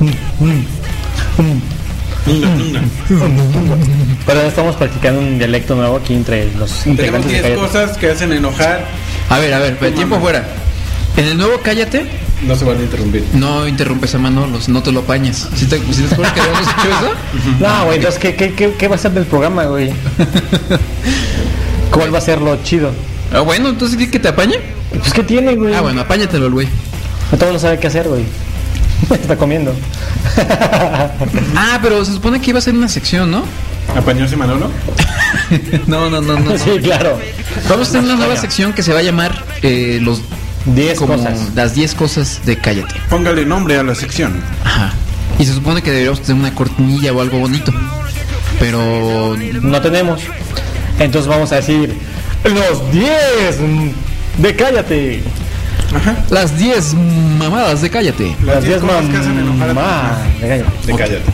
Pero estamos practicando un dialecto nuevo aquí entre los Tenemos integrantes de diez Cállate. cosas que hacen enojar. A ver, a ver, pero tiempo fuera. En el nuevo Cállate, No se van a interrumpir. no interrumpes a Manolo, no te lo apañas. ¿Sí te, ¿sí te acuerdas que habíamos hecho eso? No, güey, entonces, ¿qué, qué, qué, ¿qué va a ser del programa, güey? ¿Cuál va a ser lo chido? Ah, bueno, entonces di que te apañe. Pues, ¿qué tiene, güey? Ah, bueno, apáñatelo el güey. No todo no sabe qué hacer, güey. Está comiendo. Ah, pero se supone que iba a ser una sección, ¿no? ¿Apañarse Manolo? No, no, no, no. Sí, claro. Vamos a tener una nueva sección que se va a llamar eh, los diez como cosas. las diez cosas de Cállate. Póngale nombre a la sección. Ajá. Y se supone que deberíamos tener una cortinilla o algo bonito. Pero No tenemos. Entonces vamos a decir los diez de Cállate. las diez mamadas de Cállate. Las diez diez cosas que hacen enojar a tu mamá de Cállate. De cállate.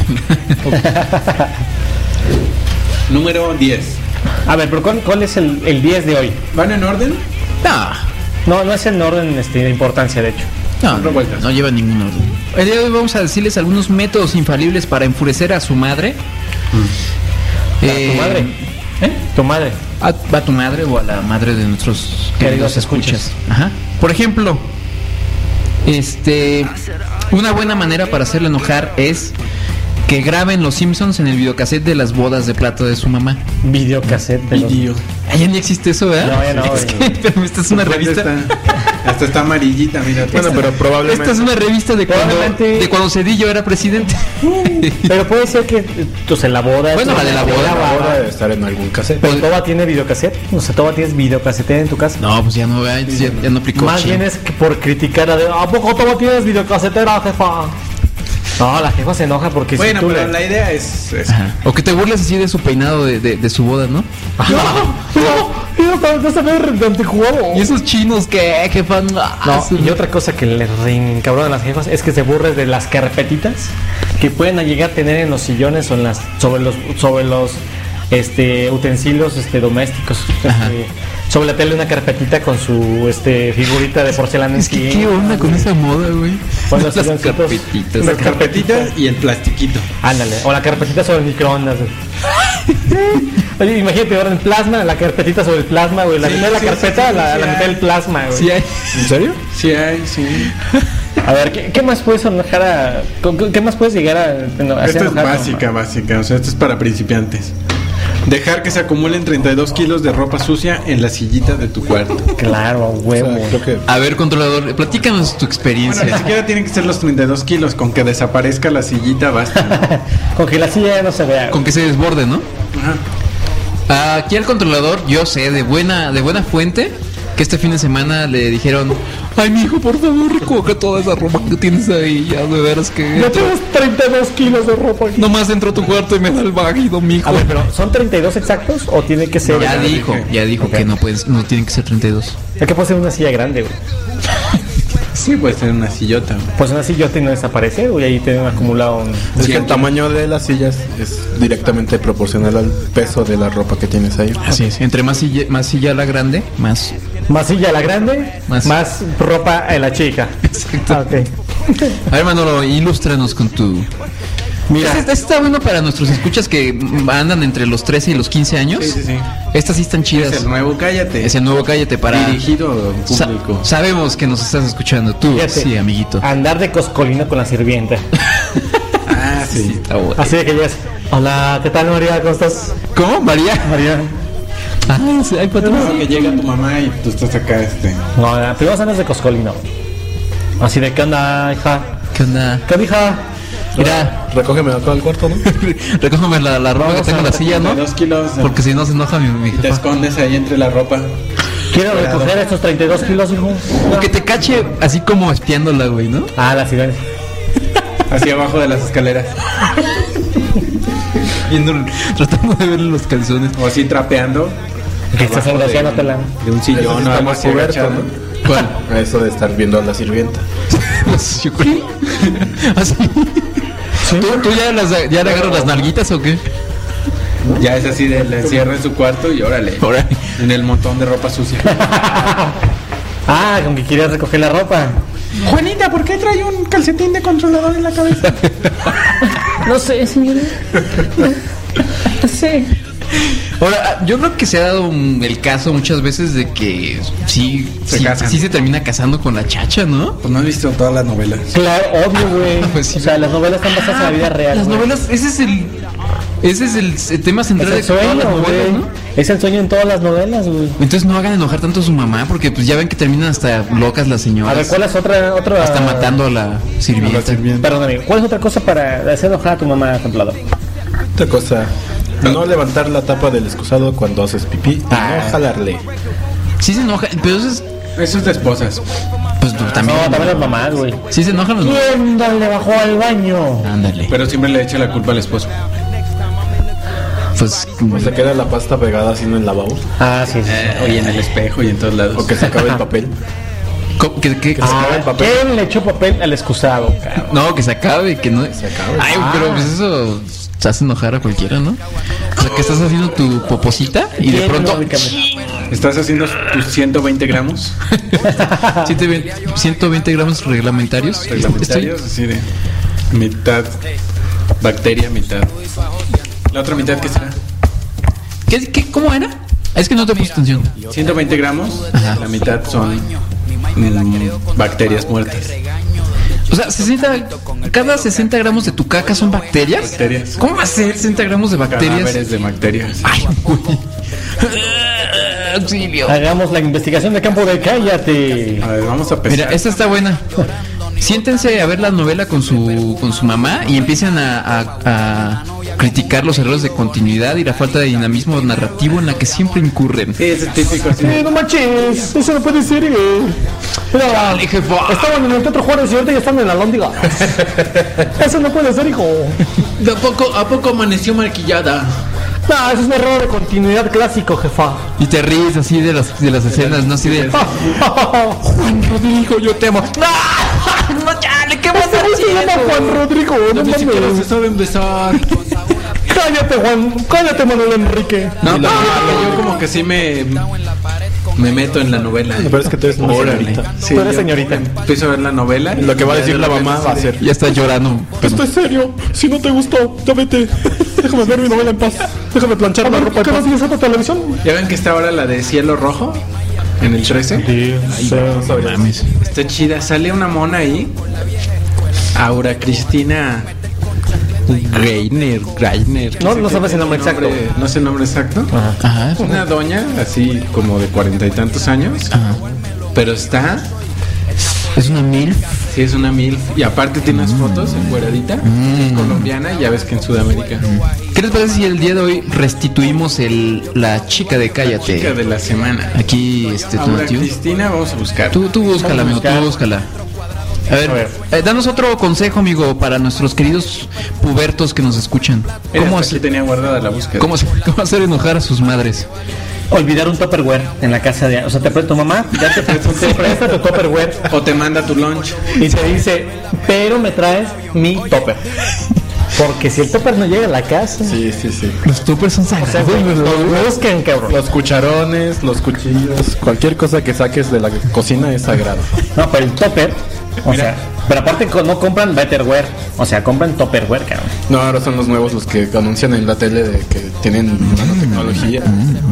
Número diez. A ver, pero ¿cuál, cuál es el, el diez de hoy? ¿Van en orden? No, No, no es en orden este, de importancia, de hecho. no, Son revueltas. no lleva ningún orden. El día de hoy vamos a decirles algunos métodos infalibles para enfurecer a su madre. ¿A Eh, tu madre? ¿Eh? Tu madre. A, a tu madre o a la madre de nuestros queridos Queridos escuchas. Ajá. Por ejemplo, este, una buena manera para hacerle enojar es que graben los Simpsons en el videocassette de las bodas de plata de su mamá. Videocassette de los... Video. Ah, ya ni existe eso, ¿verdad? No, ya no, Es güey. que, pero esta es una revista. Hasta, hasta está amarillita, mira. Bueno, pero probablemente. Esta es una revista de cuando, Probablemente- de cuando Cedillo era presidente. Pero puede ser que pues, en la boda... Bueno, la de la boda, la Ahora debe estar en algún cassette. Pero Toba tiene videocassette. O sea, Toba tienes videocassette en tu casa. No, pues ya no, ya, ya, ya no aplicó. Más bien es que por criticar a... de, ¿a poco Toba tienes videocasetera, jefa? No, la jefa se enoja porque Bueno, si tú pero le... la idea es, es- Ajá. O que te burles así de su peinado de, de, de su boda, ¿no? No, no, no se ve de antijuego. Y esos chinos que, jefa. No, su- y otra cosa que le reencabronan a las jefas es que se burles de las carpetitas que pueden llegar a tener en los sillones o en las sobre los sobre los este utensilios este domésticos. Ajá. Este, sobre la tele una carpetita con su este figurita de porcelana. Es que, encima. ¿qué onda con esa moda, güey? Bueno, los Las silloncitos. carpetitas. las carpetitas y el plastiquito. Ándale, o la carpetita sobre el microondas. güey. Oye, imagínate ahora en plasma, la carpetita sobre el plasma, güey. La Sí, mitad de la sí, carpeta, sí, sí, la, sí la hay. mitad del plasma, güey. Sí hay. ¿En serio? Sí hay, sí. A ver, ¿qué, qué más puedes enojar a. ¿Qué más puedes llegar a, eno- a hacer Esta es enojar a tu básica, básica. O sea, esta es para principiantes. Dejar que se acumulen treinta y dos kilos de ropa sucia en la sillita de tu cuarto. mamá? Claro, huevo. O sea, creo que. A ver, controlador, platícanos tu Bueno, experiencia. ni siquiera tienen que ser los treinta y dos kilos. Con que desaparezca la sillita basta. Con que la silla ya no se vea. Con que se desborde, ¿no? Ajá. Aquí al controlador, yo sé de buena, de buena fuente que este fin de semana le dijeron: ay, mi hijo, por favor, recoge toda esa ropa que tienes ahí. Ya, de veras que. Ya entro- tienes treinta y dos kilos de ropa aquí. Nomás entro a tu cuarto y me da el váguido, mijo. A ver, pero ¿son treinta y dos exactos o tiene que ser? Ya dijo, ya dijo Ok. que no puedes, no tienen que ser treinta y dos. Es que puede ser una silla grande, güey. Sí, puede ser una sillota. Pues una sillota y no desaparece, o ahí tienen acumulado un... Es que el tamaño de las sillas es directamente proporcional al peso de la ropa que tienes ahí. Así es. Entre más silla, más silla la grande, más. Más silla la grande, Más- más, ropa a la chica. Exacto. Ah, ok. A ver, Manolo, ilústranos con tu. Mira. Este, este está bueno para nuestros escuchas que andan entre los trece y los quince años. Sí, sí, sí. Estas sí están chidas. Es el nuevo Cállate. Es el nuevo Cállate para. Dirigido al Sa- público. sabemos que nos estás escuchando. Tú, Fíjate, sí, amiguito. Andar de coscolino con la sirvienta. Ah, sí. Está bueno. Así de que llegas. Hola, ¿qué tal, María? ¿Cómo estás? ¿Cómo? María. María. Ay, sí, ay, patrón. No, que llega tu mamá y tú estás acá, este. No, no, primero andas de coscolino. Así de, ¿qué onda, hija? ¿Qué onda? ¿Qué onda, hija? Mira, Recógeme acá al cuarto, ¿no? recógeme la, la ropa que tengo en la silla, ¿no? Dos kilos. Porque si no se enoja mi, mi Y te jefa. escondes ahí entre la ropa. Quiero recoger estos treinta y dos kilos, hijo. O que te cache así como espiándola, güey, ¿no? Ah, la sirvienta. Hacia abajo de las escaleras. Viendo, tratando de ver los calzones. O así trapeando. Que estás abajo de- engrosánotela. De un Eso sí sillón o está algo más así cubierto, agachado. ¿no? ¿Cuál? Eso de estar viendo a la sirvienta. Yo creo. Así. ¿Tú, tú ya, las, ya le agarras las nalguitas o qué? Ya es así de la encierra en su cuarto y órale. Órale. En el montón de ropa sucia. Ah, con que quieres recoger la ropa. Juanita, ¿por qué trae un calcetín de controlador en la cabeza? No sé, señora. No sé. Ahora, yo creo que se ha dado un- el caso muchas veces de que sí Se sí, casan. sí se termina casando con la chacha, ¿no? Pues no has visto todas las novelas. Claro, obvio, güey. Pues sí. O sea, las novelas están basadas en la vida real. Las güey. novelas, ese es el ese es el, el tema Es central el de todas las sueño, novelas, güey. ¿no? Es el sueño en todas las novelas, güey. Entonces no hagan enojar tanto a su mamá porque pues ya ven que terminan hasta locas las A señoras. ver, ¿cuál es otra otra Hasta matando a la sirvienta. Perdóname, ¿cuál es otra cosa para hacer enojar a tu mamá, templador? Otra cosa, no levantar la tapa del excusado cuando haces pipí y Ah. no jalarle. Sí se enoja, pero eso es Eso es de esposas. pues tú también. No, también las mamás, güey. Sí se enojan los ¿Quién le bajó al baño? Ándale. Pero siempre le echa la culpa al esposo. Pues O se queda la pasta pegada así en el lavabo. Ah, sí, sí. Eh, Oye, en el espejo y en todos lados. O que se acabe el papel. ¿cómo? ¿Qué- qué- Ah, el papel. ¿quién le echó papel al excusado, cabrón? no, que se acabe, que no se acabe. Ay, pero pues eso te hace enojar a cualquiera, ¿no? O sea, que estás haciendo tu poposita y de ¿Quién pronto no, ubícame? ¿Estás haciendo tus ciento veinte gramos ciento veinte ciento veinte gramos reglamentarios. reglamentarios? Así de mitad bacteria, mitad. ¿La otra mitad qué será? Estoy- ¿Qué, qué, ¿Cómo era? Es que no te puse atención. ciento veinte gramos, la mitad son mm, bacterias muertas. O sea, sesenta, cada sesenta gramos de tu caca son bacterias. Bacterias. ¿Cómo va a ser sesenta gramos de bacterias? Cadáveres de bacterias. Ay, güey. Auxilio. Hagamos la investigación de campo de Cállate. A ver, vamos a pesar. Mira, esta está buena. Siéntense a ver la novela con su con su mamá y empiezan a, a- a criticar los errores de continuidad y la falta de dinamismo narrativo en la que siempre incurren. Sí, ese es típico así. Eh, no manches, eso no puede ser, güey. Mira, Dale, jefa. estaban en el Teatro Juárez y ahorita ya están en la Lóndiga. Eso no puede ser, hijo. ¿A poco, ¿A poco amaneció marquillada? No, eso es un error de continuidad clásico, jefa. Y te ríes así de las de las escenas, ¿no? Así de Juan Rodrigo, yo te amo. ¡No! ¡No, chale! ¿Qué vas a Se llama Juan Rodrigo, no Ni siquiera se mames. saben besar. Cállate, Juan. Cállate, Manuel Enrique. No, pero yo como que sí me me meto en la novela. Lo peor es que tú eres una Órale. señorita. Sí, Tú eres yo señorita. Empiezo a ver la novela. Lo que va a decir la mamá va a ser. Ya está llorando. Esto es serio. Si no te gustó, ya vete. Déjame ver mi novela en paz. Déjame planchar la ropa en ¿Qué paz. vas a hacer televisión? ¿Ya ven que está ahora la de Cielo Rojo? En el trece. Mames. Está chida. Sale una mona ahí. Aura Cristina Greiner. Greiner. No, no sabes el nombre exacto. No sé el nombre exacto. Ajá. Es una doña así como de cuarenta y tantos años. Ajá. Pero está. Es una mil. Sí, es una milf. Y aparte tiene unas fotos encueradita. Es colombiana. Y ya ves que en Sudamérica. ¿Qué les parece si el día de hoy restituimos el la chica de Cállate? Chica de la semana. Aquí, este, Aura Tonatiu. Cristina, vamos a buscar. Tú, tú búscala, amigo, tú búscala. A ver, A ver. eh, danos otro consejo, amigo, para nuestros queridos pubertos que nos escuchan. Mira, ¿Cómo, hasta aquí hacer, tenía guardada la búsqueda. cómo, hacer- cómo hacer enojar a sus madres? olvidar un Tupperware en la casa de... O sea, te presta tu mamá, ya te, te presta tu Tupperware. O te manda tu lunch. Y te dice, pero me traes mi topper. Porque si el topper no llega a la casa... Sí, sí, sí. Los toppers son sagrados. O sea, güey, los busquen, cabrón. Los cucharones, los cuchillos, cualquier cosa que saques de la cocina es sagrado. No, pero el topper... O Mira. sea, pero aparte no compran Betterware. O sea, compran Tupperware, cabrón. No, ahora son los nuevos los que anuncian en la tele de que tienen nanotecnología.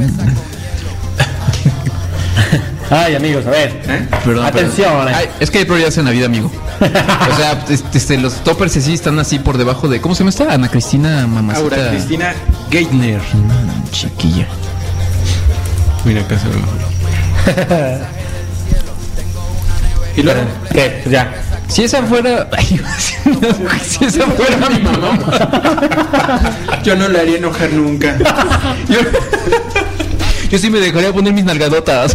Ay, amigos, a ver. ¿Eh? Perdón, Atención. perdón. Ay, es que hay prioridades en la vida, amigo. O sea, este, este, los toppers sí están así por debajo de... ¿Cómo se llama esta? Ana Cristina Mamacita. Aura Cristina Geithner. Mm, chiquilla. Mira acá se ve. Y luego, ¿Qué? Pues ya. Si esa fuera... Ay, si esa fuera mi mamá. yo no le haría enojar nunca. Yo, yo sí me dejaría poner mis nalgadotas.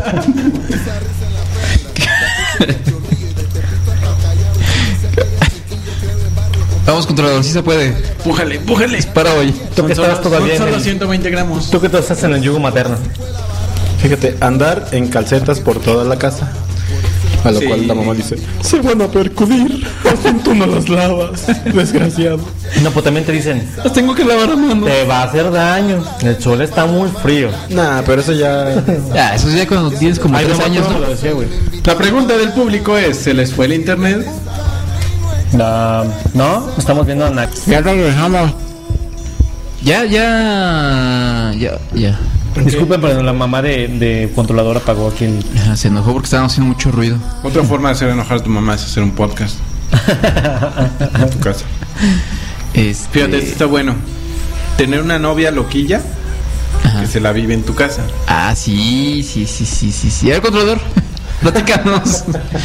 Vamos, controlador, si se puede. Pújale, pújale. Para hoy. Tú que estabas todavía Son en solo el- ciento veinte gramos. Tú que tú estás en el yugo materno. Fíjate, andar en calcetas por toda la casa. A lo Sí. cual la mamá dice, se van a percudir, hacen tú no las lavas, desgraciado. No, pues también te dicen, Las tengo que lavar a mano. te va a hacer daño. El sol está muy frío. Nah, pero eso ya... Ya, eso ya cuando tienes como Ay, tres no, años, no, ¿no? lo decía, güey. La pregunta del público es, ¿se les fue el internet? Ah, no, estamos viendo a Nax. Ya regresamos. Ya, ya, ya, ya. Disculpen, pero la mamá de, de controlador apagó aquí el... Ajá, se enojó porque estaban haciendo mucho ruido. Otra forma de hacer enojar a tu mamá es hacer un podcast en tu casa. Este... Fíjate, esto está bueno. Tener una novia loquilla Ajá. que se la vive en tu casa. Ah, sí, sí, sí, sí, sí, sí. A ver, controlador, platícanos.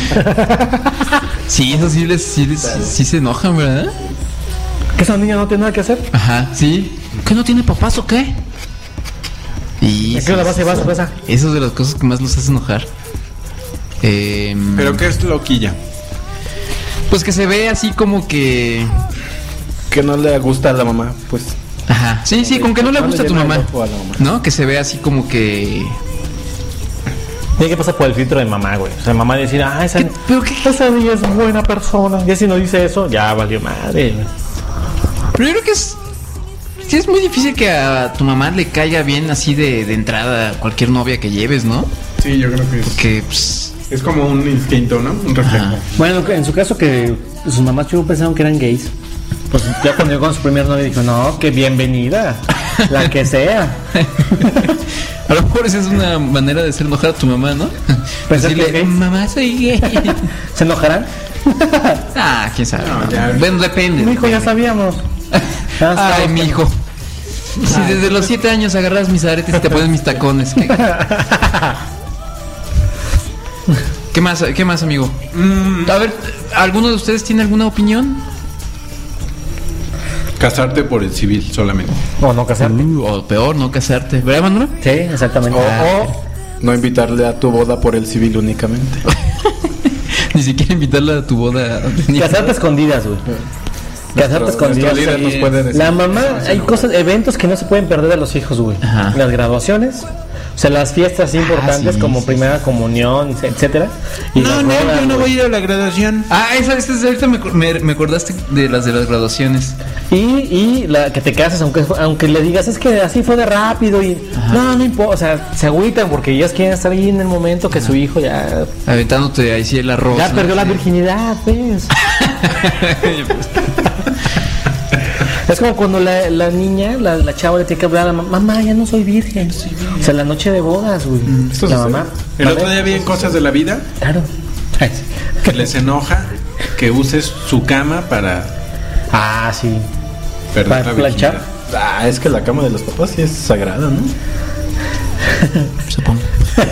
Sí, eso sí, les, sí, les- sí, sí se enojan, ¿verdad? ¿Que esa niña no tiene nada que hacer? Ajá, sí. ¿Qué no tiene papás o qué? Y ¿A qué hora vas y vas a casa? eso es de las cosas que más los hace enojar. Eh, ¿Pero qué es loquilla? Pues que se ve así como que... Que no le gusta a la mamá, pues... Ajá, sí, sí, con que no le No le gusta a tu llena el mamá, ojo a la mamá. ¿no? Que se ve así como que... Tiene que pasar por el filtro de mamá, güey. O sea, mamá decir, ah, esa, ¿Qué- pero qué- esa niña es buena persona. Ya si no dice eso, ya valió madre. güey. Pero yo creo que es... Sí, es muy difícil que a tu mamá le caiga bien así de, de entrada cualquier novia que lleves, ¿no? Sí, yo creo que es. Que, pues... Es como un instinto, ¿no? Un reflejo. Ajá. Bueno, en su caso que sus mamás chulo pensaron que eran gays. Pues ya cuando llegó con su primer novia dijo, no, que bienvenida. La que sea. A lo mejor esa es una manera de hacer enojar a tu mamá, ¿no? Pensar que Decirle, es gay. mamá, soy gay. ¿Se enojarán? Ah, quién sabe. No, ¿no? ya- Bueno, depende. Mi hijo, ya sabíamos. Ya Ay, sabes mi que- hijo. Si desde los siete años agarras mis aretes y te pones mis tacones. ¿Qué, ¿Qué más, qué más, amigo? A ver, ¿alguno de ustedes tiene alguna opinión? Casarte por el civil solamente. O no casarte. Uh, o peor, no casarte. ¿Verdad, Manuel? Sí, exactamente. O, Ah, o no invitarle a tu boda por el civil únicamente. Ni siquiera invitarla a tu boda. casarte a escondidas, güey. Casarte a Nuestro escondidas. líder Sí. nos puede decir. La mamá, hay cosas, eventos que no se pueden perder de los hijos, güey. Ajá. Las graduaciones, o sea, las fiestas importantes sí, como sí, primera comunión, etcétera. Y las bodas, güey. a ir a la graduación. Ah, esa, esa, esa, ahorita me, me, me acordaste de las de las graduaciones. Y, y la que te casas, aunque aunque le digas, es que así fue de rápido y no, no importa, o sea, se agüitan porque ellas quieren estar ahí en el momento que su hijo ya, Aventándote ahí sí el arroz. ya ¿no? perdió la Sí. virginidad, pues. Es como cuando la, la niña, la, la chava le tiene que hablar a la mamá, mamá, ya no soy virgen. O sea, la noche de bodas, güey. Esto La sucede. mamá. El ¿vale? otro día vi en Cosas de la Vida Claro. que les enoja que uses su cama para Ah, sí. perder ¿Para la planchar? virginidad. Ah, es que la cama de los papás sí es sagrada, ¿no? Supongo.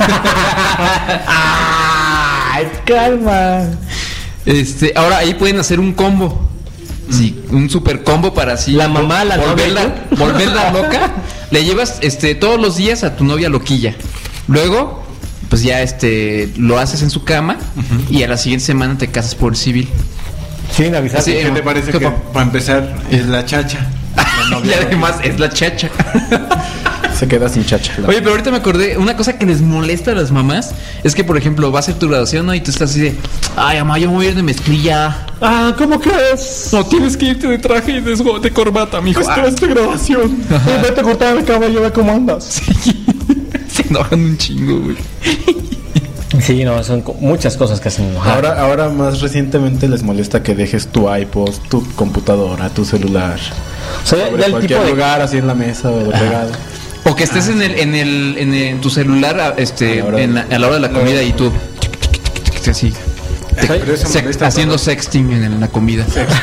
Ay, calma. Este, ahora ahí pueden hacer un combo. Sí, un super combo para así. La mamá, la volverla, novia, volverla loca. Le llevas este todos los días a tu novia loquilla. Luego, pues ya este lo haces en su cama y a la siguiente semana te casas por el civil. Sin avisar. Sí, ¿Qué te parece ¿Qué que pa- para empezar es la chacha? La Y novia además es la chacha. Se queda sin chacha. Oye, pero ahorita me acordé, una cosa que les molesta a las mamás es que, por ejemplo, va a ser tu graduación, ¿no? Y tú estás así de, ay, mamá, yo me voy a ir de mezclilla. Ah, ¿cómo crees? No, tienes que irte de traje y de, de corbata, mijo. Esto es tu grabación. Sí, vete a cortar el cabello, ve cómo andas. Sí. Se enojan un chingo, güey. Sí, no, son co- muchas cosas que hacen enojar. Ahora, ahora más recientemente les molesta que dejes tu iPod, tu computadora, tu celular. O sea, ya- Sobre ya el cualquier tipo de- lugar, así en la mesa o pegado. O que estés en el, en el, en el- en tu celular, a- este, A la hora en la- a la hora de la comida y tú, así, Pero eso sex- molesta haciendo todo. sexting en, en la comida.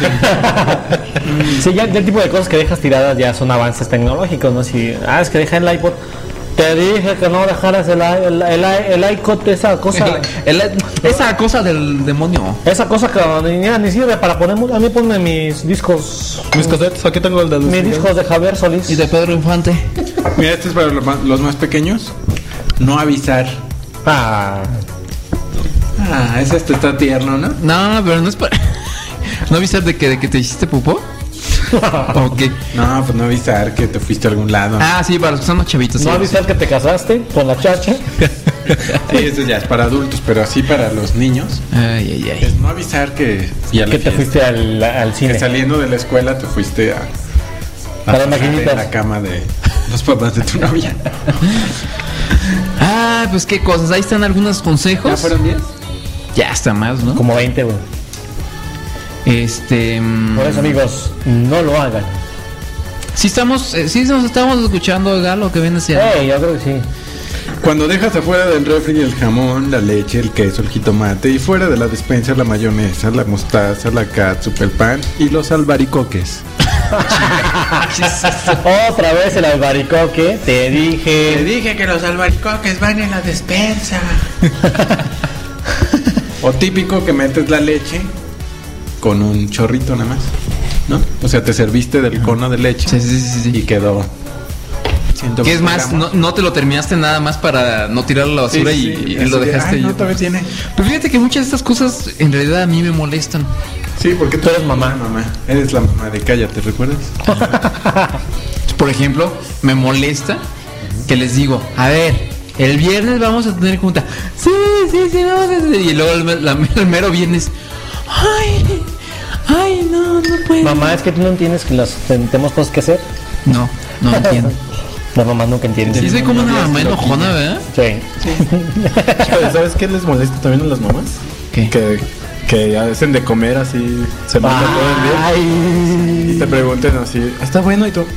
Sí, ya, ya el tipo de cosas que dejas tiradas ya son avances tecnológicos, ¿no? Si, ah, es que deja el iPod. Te dije que no dejaras el, i- el, el, i- el iCod, esa cosa. El- esa cosa del demonio. Esa cosa que ni, ni sirve para poner. mu- A mí ponme mis discos. Mis cassettes, aquí tengo el de Mis discos de Javier Solís. Y de Pedro Infante. Mira, este es para los más, los más pequeños. No avisar. Ah, Ah, ese este está tierno, ¿no? No, pero no es para. ¿No avisar de que, de que te hiciste pupó? ¿O qué? No, pues no avisar que te fuiste a algún lado. Ah, sí, para los que son los chavitos. no sí. avisar que te casaste con la chacha. Sí, eso ya es para adultos, pero así para los niños. Ay, ay, ay. Es no avisar que fui a la Que te fiesta. fuiste al, al Que cine. saliendo de la escuela te fuiste a, A las pasar maquinitas. en la cama de los papás de tu novia. Ah, pues qué cosas. Ahí están algunos consejos. ¿Ya fueron diez? Ya está más, ¿no? Como veinte, güey. Este. mm, Por eso, amigos, no lo hagan. Sí estamos, eh, sí nos estamos escuchando, Galo, que viene hacia. Eh, yo creo que sí. Cuando dejas afuera del refri el jamón, la leche, el queso, el jitomate y fuera de la despensa la mayonesa, la mostaza, la catsup, el pan y los albaricoques. Otra vez el albaricoque. Te dije. dije que los albaricoques van en la despensa. O típico que metes la leche con un chorrito nada más, ¿no? O sea, te serviste del cono de leche Sí, sí, sí, sí. y quedó ciento ¿Qué es veinte más? gramos. No, no te lo terminaste nada más para no tirarlo a la basura Sí, sí, y, sí, y así lo de, dejaste. "Ay, no, yo". todavía tiene. Pero fíjate que muchas de estas cosas en realidad a mí me molestan. Sí, porque Tú eres mamá. mamá. Eres la mamá de Cállate, ¿recuerdas? Por ejemplo, me molesta que les digo, a ver, el viernes vamos a tener junta. Sí, sí, sí, vamos a hacer. Y luego el, me- la- el mero viernes, ay, ay, no, no puedo. Mamá, es que tú no entiendes que las tenemos cosas que hacer. No, no entiendo. Las mamás nunca entienden. Sí, soy como una mamá enojona, ¿verdad? Sí. ¿Sabes qué les molesta también a las mamás? ¿Qué? Que, que hacen de comer así, se mandan todo el día. Ay. Y te pregunten así, ¿está bueno? Y tú,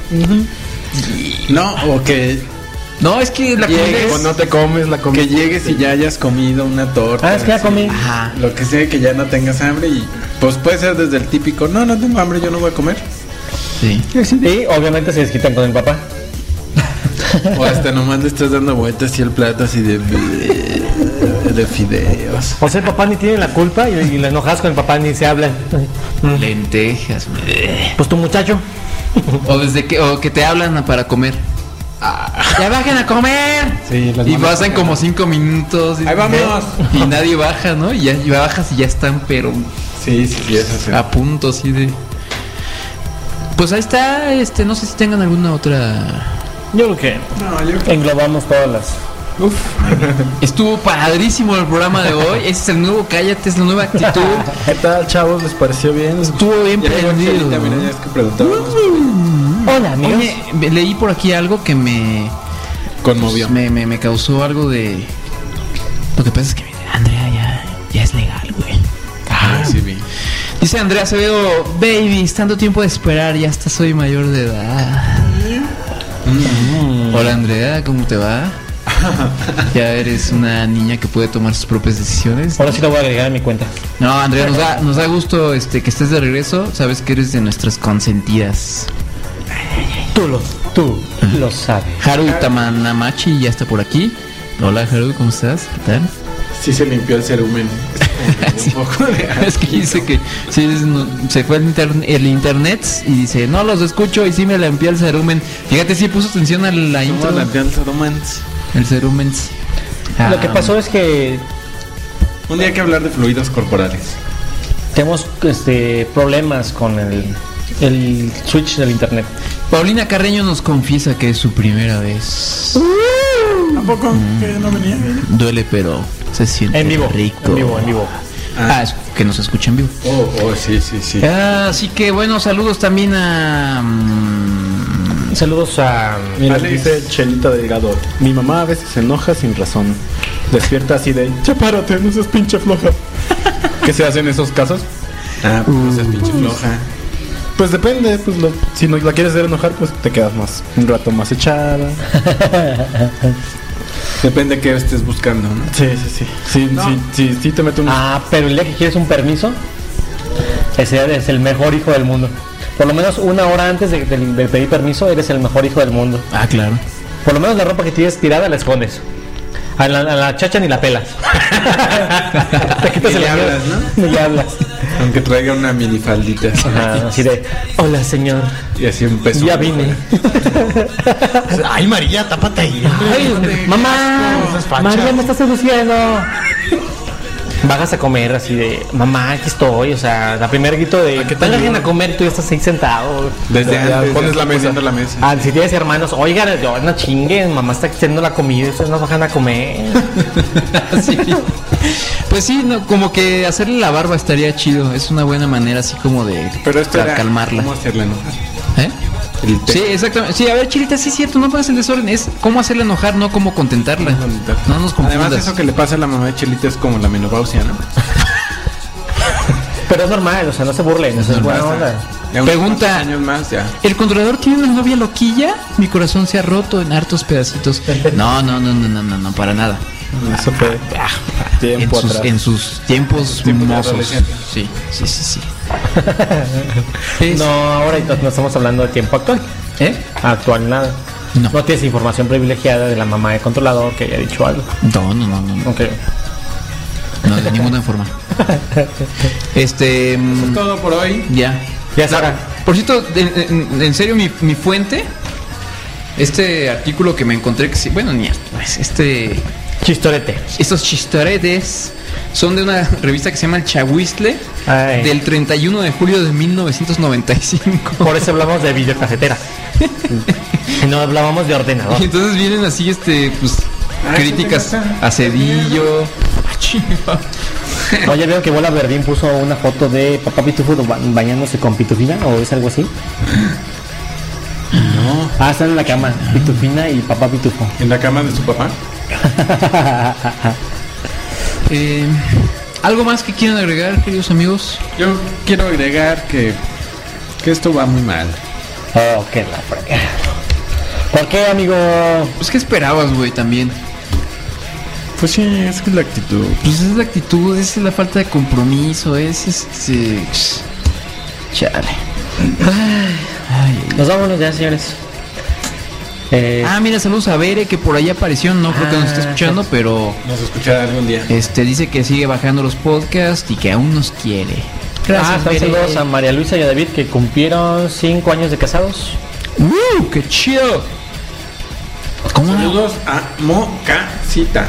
No, o que, No, es que la comida Llegues o es... no te comes la comida. que llegues y ya hayas comido una torta. Ah, es que ya así. comí. Ajá. Lo que sea, que ya no tengas hambre y pues puede ser desde el típico, no, no tengo hambre, yo no voy a comer. Sí. Y obviamente se desquitan con el papá. O hasta nomás le estás dando vueltas y el plato así de de fideos. O sea, el papá ni tiene la culpa y, y le enojas con el papá ni se hablan. Lentejas. Pues tu muchacho. O desde que, o que te hablan para comer. ¡Ya bajen a comer! Sí, las Y mamás pasan como cinco minutos. y- Ahí vamos. Y nadie baja, ¿no? Y ya y bajas y ya están, pero Sí, sí, sí, eso sí. a punto así de. Pues ahí está, este, no sé si tengan alguna otra. Yo creo que No, yo englobamos todas las. Estuvo padrísimo el programa de hoy. Ese es el nuevo Cállate, es la nueva actitud. ¿Qué tal, chavos? ¿Les pareció bien? Estuvo bien ya llegó prendido. Chelita, mira, ya es que preguntábamos. Hola, amigos. Oye, me- leí por aquí algo que me, Conmovió. me, me, me causó algo de. Lo que pasa es que, mira, Andrea ya, ya es legal, güey. Ah, sí, vi. Dice Andrea Acevedo, baby, tanto tiempo de esperar, ya hasta soy mayor de edad. Mm. Hola Andrea, ¿cómo te va? Ya eres una niña que puede tomar sus propias decisiones. Ahora sí lo voy a agregar a mi cuenta. No, Andrea, nos da, nos da gusto este, que estés de regreso. Sabes que eres de nuestras consentidas. Tú lo, tú lo sabes. Haru Tamanamachi ya está por aquí. Hola Haru, ¿cómo estás? ¿Qué tal? Sí se limpió el cerumen. Un poco de Es que dice que sí, es- no- se fue el, interne- el internet y dice, no los escucho y sí me limpió el cerumen. Fíjate, sí puso atención a la intro. Intro. Limpió el cerumen. El cerumen. Ah, Lo que pasó es que Un día hay que hablar de fluidos corporales. tenemos este problemas con el el switch del internet. Paulina Carreño nos confiesa que es su primera vez. ¿Tampoco? Mm. Que no venía. Duele, pero se siente en vivo, rico. En vivo, en vivo. Ah, es que nos escucha en vivo. Oh, oh, sí, sí, sí. Ah, así que bueno, saludos también a... Um, saludos a... Mira, dice Chelita Delgado. Mi mamá a veces se enoja sin razón. Despierta así de... Ya párate, no seas pinche floja. ¿Qué se hace en esos casos? Ah, pues no seas pinche floja. Pues depende, pues lo, si no la quieres hacer enojar, pues te quedas más un rato más echada. Depende de qué estés buscando, ¿no? Sí, sí, sí. Sí, no. sí, sí, sí te meto un... Ah, pero el día que quieres un permiso, ese es el mejor hijo del mundo. Por lo menos una hora antes de, de, de pedir permiso, eres el mejor hijo del mundo. Ah, claro. Por lo menos la ropa que tienes tirada la escondes. A la, a la chacha ni la pelas. Te quitas ni el le hablas, ¿no? Ni le hablas. Aunque traiga una minifaldita. Ajá, así de, hola señor. Y así un peso. Ya vine. Ay, María, tápate ahí. Ay, mamá, María me está seduciendo. Bajas a comer así de, mamá, aquí estoy. O sea, la primer grito de que te vengan a comer, tú ya estás ahí sentado. Desde ya, antes, pones la mesa. la mesa. Ah, si tienes hermanos, oigan, yo, no chinguen, mamá está haciendo la comida, ustedes nos bajan a comer. Sí. Pues sí, no, como que hacerle la barba estaría chido. Es una buena manera así como de Pero esto era calmarla. ¿Cómo hacerla enojar? ¿Eh? Sí, exactamente. Sí, a ver, Chilita, sí es cierto, no pongas el desorden. Es cómo hacerla enojar, no cómo contentarla. No nos confundas. Además, eso que le pasa a la mamá de Chelita es como la menopausia, ¿no? Pero es normal, o sea, no se burlen, eso es buena onda. Pregunta, años más, ya. ¿el controlador tiene una novia loquilla? Mi corazón se ha roto en hartos pedacitos. No, no, no, no, no, no, no, para nada. Eso fue tiempo en, sus, atrás. en sus tiempos Tiempo de mozos. adolescencia. Sí, sí, sí, sí. No, ahora no estamos hablando de tiempo actual. ¿Eh? Actual nada. No. No tienes información privilegiada de la mamá del controlador que haya dicho algo. No, no, no, no. no. Ok. No, de ninguna forma. Este. Es todo por hoy. Ya. Ya es hora. Por cierto, en, en, en serio, mi, mi fuente. Este artículo que me encontré, que sí, bueno, ni pues, este. Chistorete. Estos chistoretes son de una revista que se llama El Chahuistle, Ay. del treinta y uno de julio de mil novecientos noventa y cinco. Por eso hablamos de videocasetera. Y no hablábamos de ordenador. Y entonces vienen así, este, pues, ah, críticas a Cedillo. Oye, veo que Bola Verdín puso una foto de Papá Pitufo ba- bañándose con Pitufina, ¿o es algo así? No. Ah, están en la cama, Pitufina y Papá Pitufo. ¿En la cama de su papá? eh, ¿Algo más que quieran agregar, queridos amigos? Yo quiero agregar que, que esto va muy mal. Oh, qué la frega. ¿Por qué, amigo? Pues, ¿qué esperabas, güey, también? Pues sí, es que es la actitud. Pues es la actitud, es la falta de compromiso, es este... Chale. Ay, ay, Nos vámonos ya, señores. Eh, Ah, mira, saludos a Bere, que por ahí apareció, no creo que nos esté escuchando, pero Nos escuchará algún día. este dice que sigue bajando los podcasts y que aún nos quiere. ah, también saludos a María Luisa y a David, que cumplieron cinco años de casados. ¡Uh, qué chido! ¿Cómo no? Saludos a Mocasita.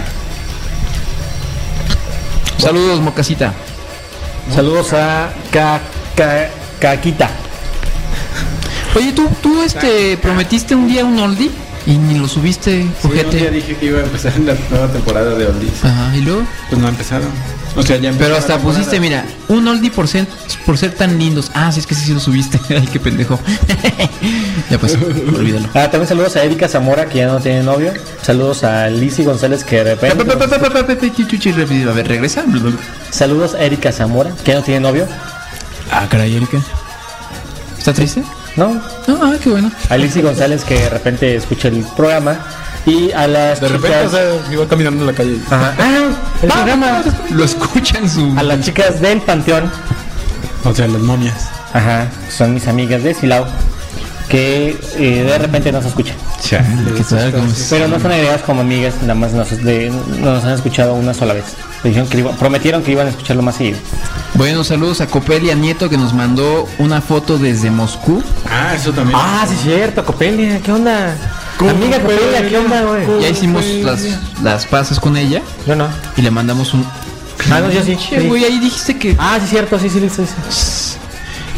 Saludos, Mocasita. Saludos a Ca- Ca- Caquita. Oye, tú, tú este, prometiste un día un oldie y ni lo subiste, Sí, un día ojete. dije que iba a empezar la nueva temporada de Oldies. Ajá, y luego. Pues no ha empezado. O sea, ya empezó Pero la hasta temporada. pusiste, mira, un oldie por ser, por ser tan lindos. Ah, sí, es que sí, sí lo subiste. Ay, qué pendejo. Ya pues, olvídalo. Ah, también saludos a Erika Zamora, que ya no tiene novio. Saludos a Lizzy González, que de repente... A ver, regresa. Saludos a Erika Zamora, que ya no tiene novio. Ah, caray, Erika. ¿Está triste? No, No, ah, qué bueno. a Lizzy González, que de repente escucha el programa. Y a las De repente, chicas... o sea, iba caminando en la calle. Ajá. Ah, el programa. Lo escuchan su. A las chicas del Panteón. O sea, las momias. Ajá, son mis amigas de Silao, que eh, de repente nos escuchan. Chale, ¿qué tal? ¿Cómo es? Pero no están agregadas como amigas, nada más nos, de, nos han escuchado una sola vez. Dijeron que iba- prometieron que iban a escucharlo más seguido. Bueno, saludos a Copelia Nieto, que nos mandó una foto desde Moscú. Ah, eso también. Ah, sí, cierto, Copelia, ¿qué onda? ¿Cómo, Amiga Copelia, Copelia? ¿qué onda, güey? Ya hicimos las, las paces con ella Yo no. y le mandamos un. Ah, no, yo sí. Che, sí. güey, ahí dijiste que. Ah, sí, cierto, sí, sí, sí, sí.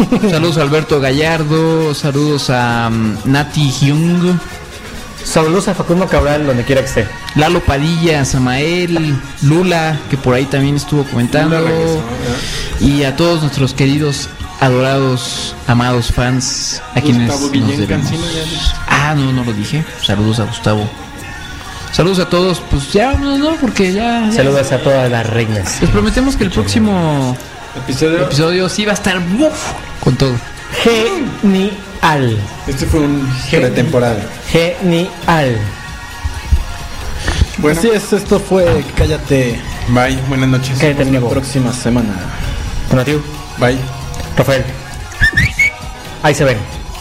Saludos a Alberto Gallardo. Saludos a um, Nati Hyung. Saludos a Facundo Cabral, donde quiera que esté. Lalo Padilla, Samael, Lula, que por ahí también estuvo comentando. regresó, y a todos nuestros queridos, adorados, amados fans, a quienes Gustavo nos Guillén debemos. Cancino, ya dije. Ah, no, no lo dije. Saludos a Gustavo. Saludos a todos. Pues ya, no, no, porque ya. ya. Saludos a todas las reinas. Les prometemos que el próximo Episodio. episodio sí va a estar uf, con todo. Genial. Este fue un pretemporada. Genial. Bueno, así es, esto fue Cállate. Bye, buenas noches. Cállate, Nos vemos amigo. la próxima semana. Donatiu, Bye. Rafael. Ahí se ven.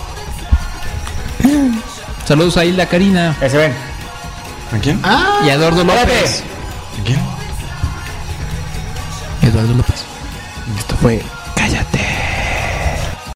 Saludos a Hilda Karina Ahí se ven. ¿A quién? y a Eduardo López. Espérate. ¿A quién? Eduardo López. Esto fue Cállate.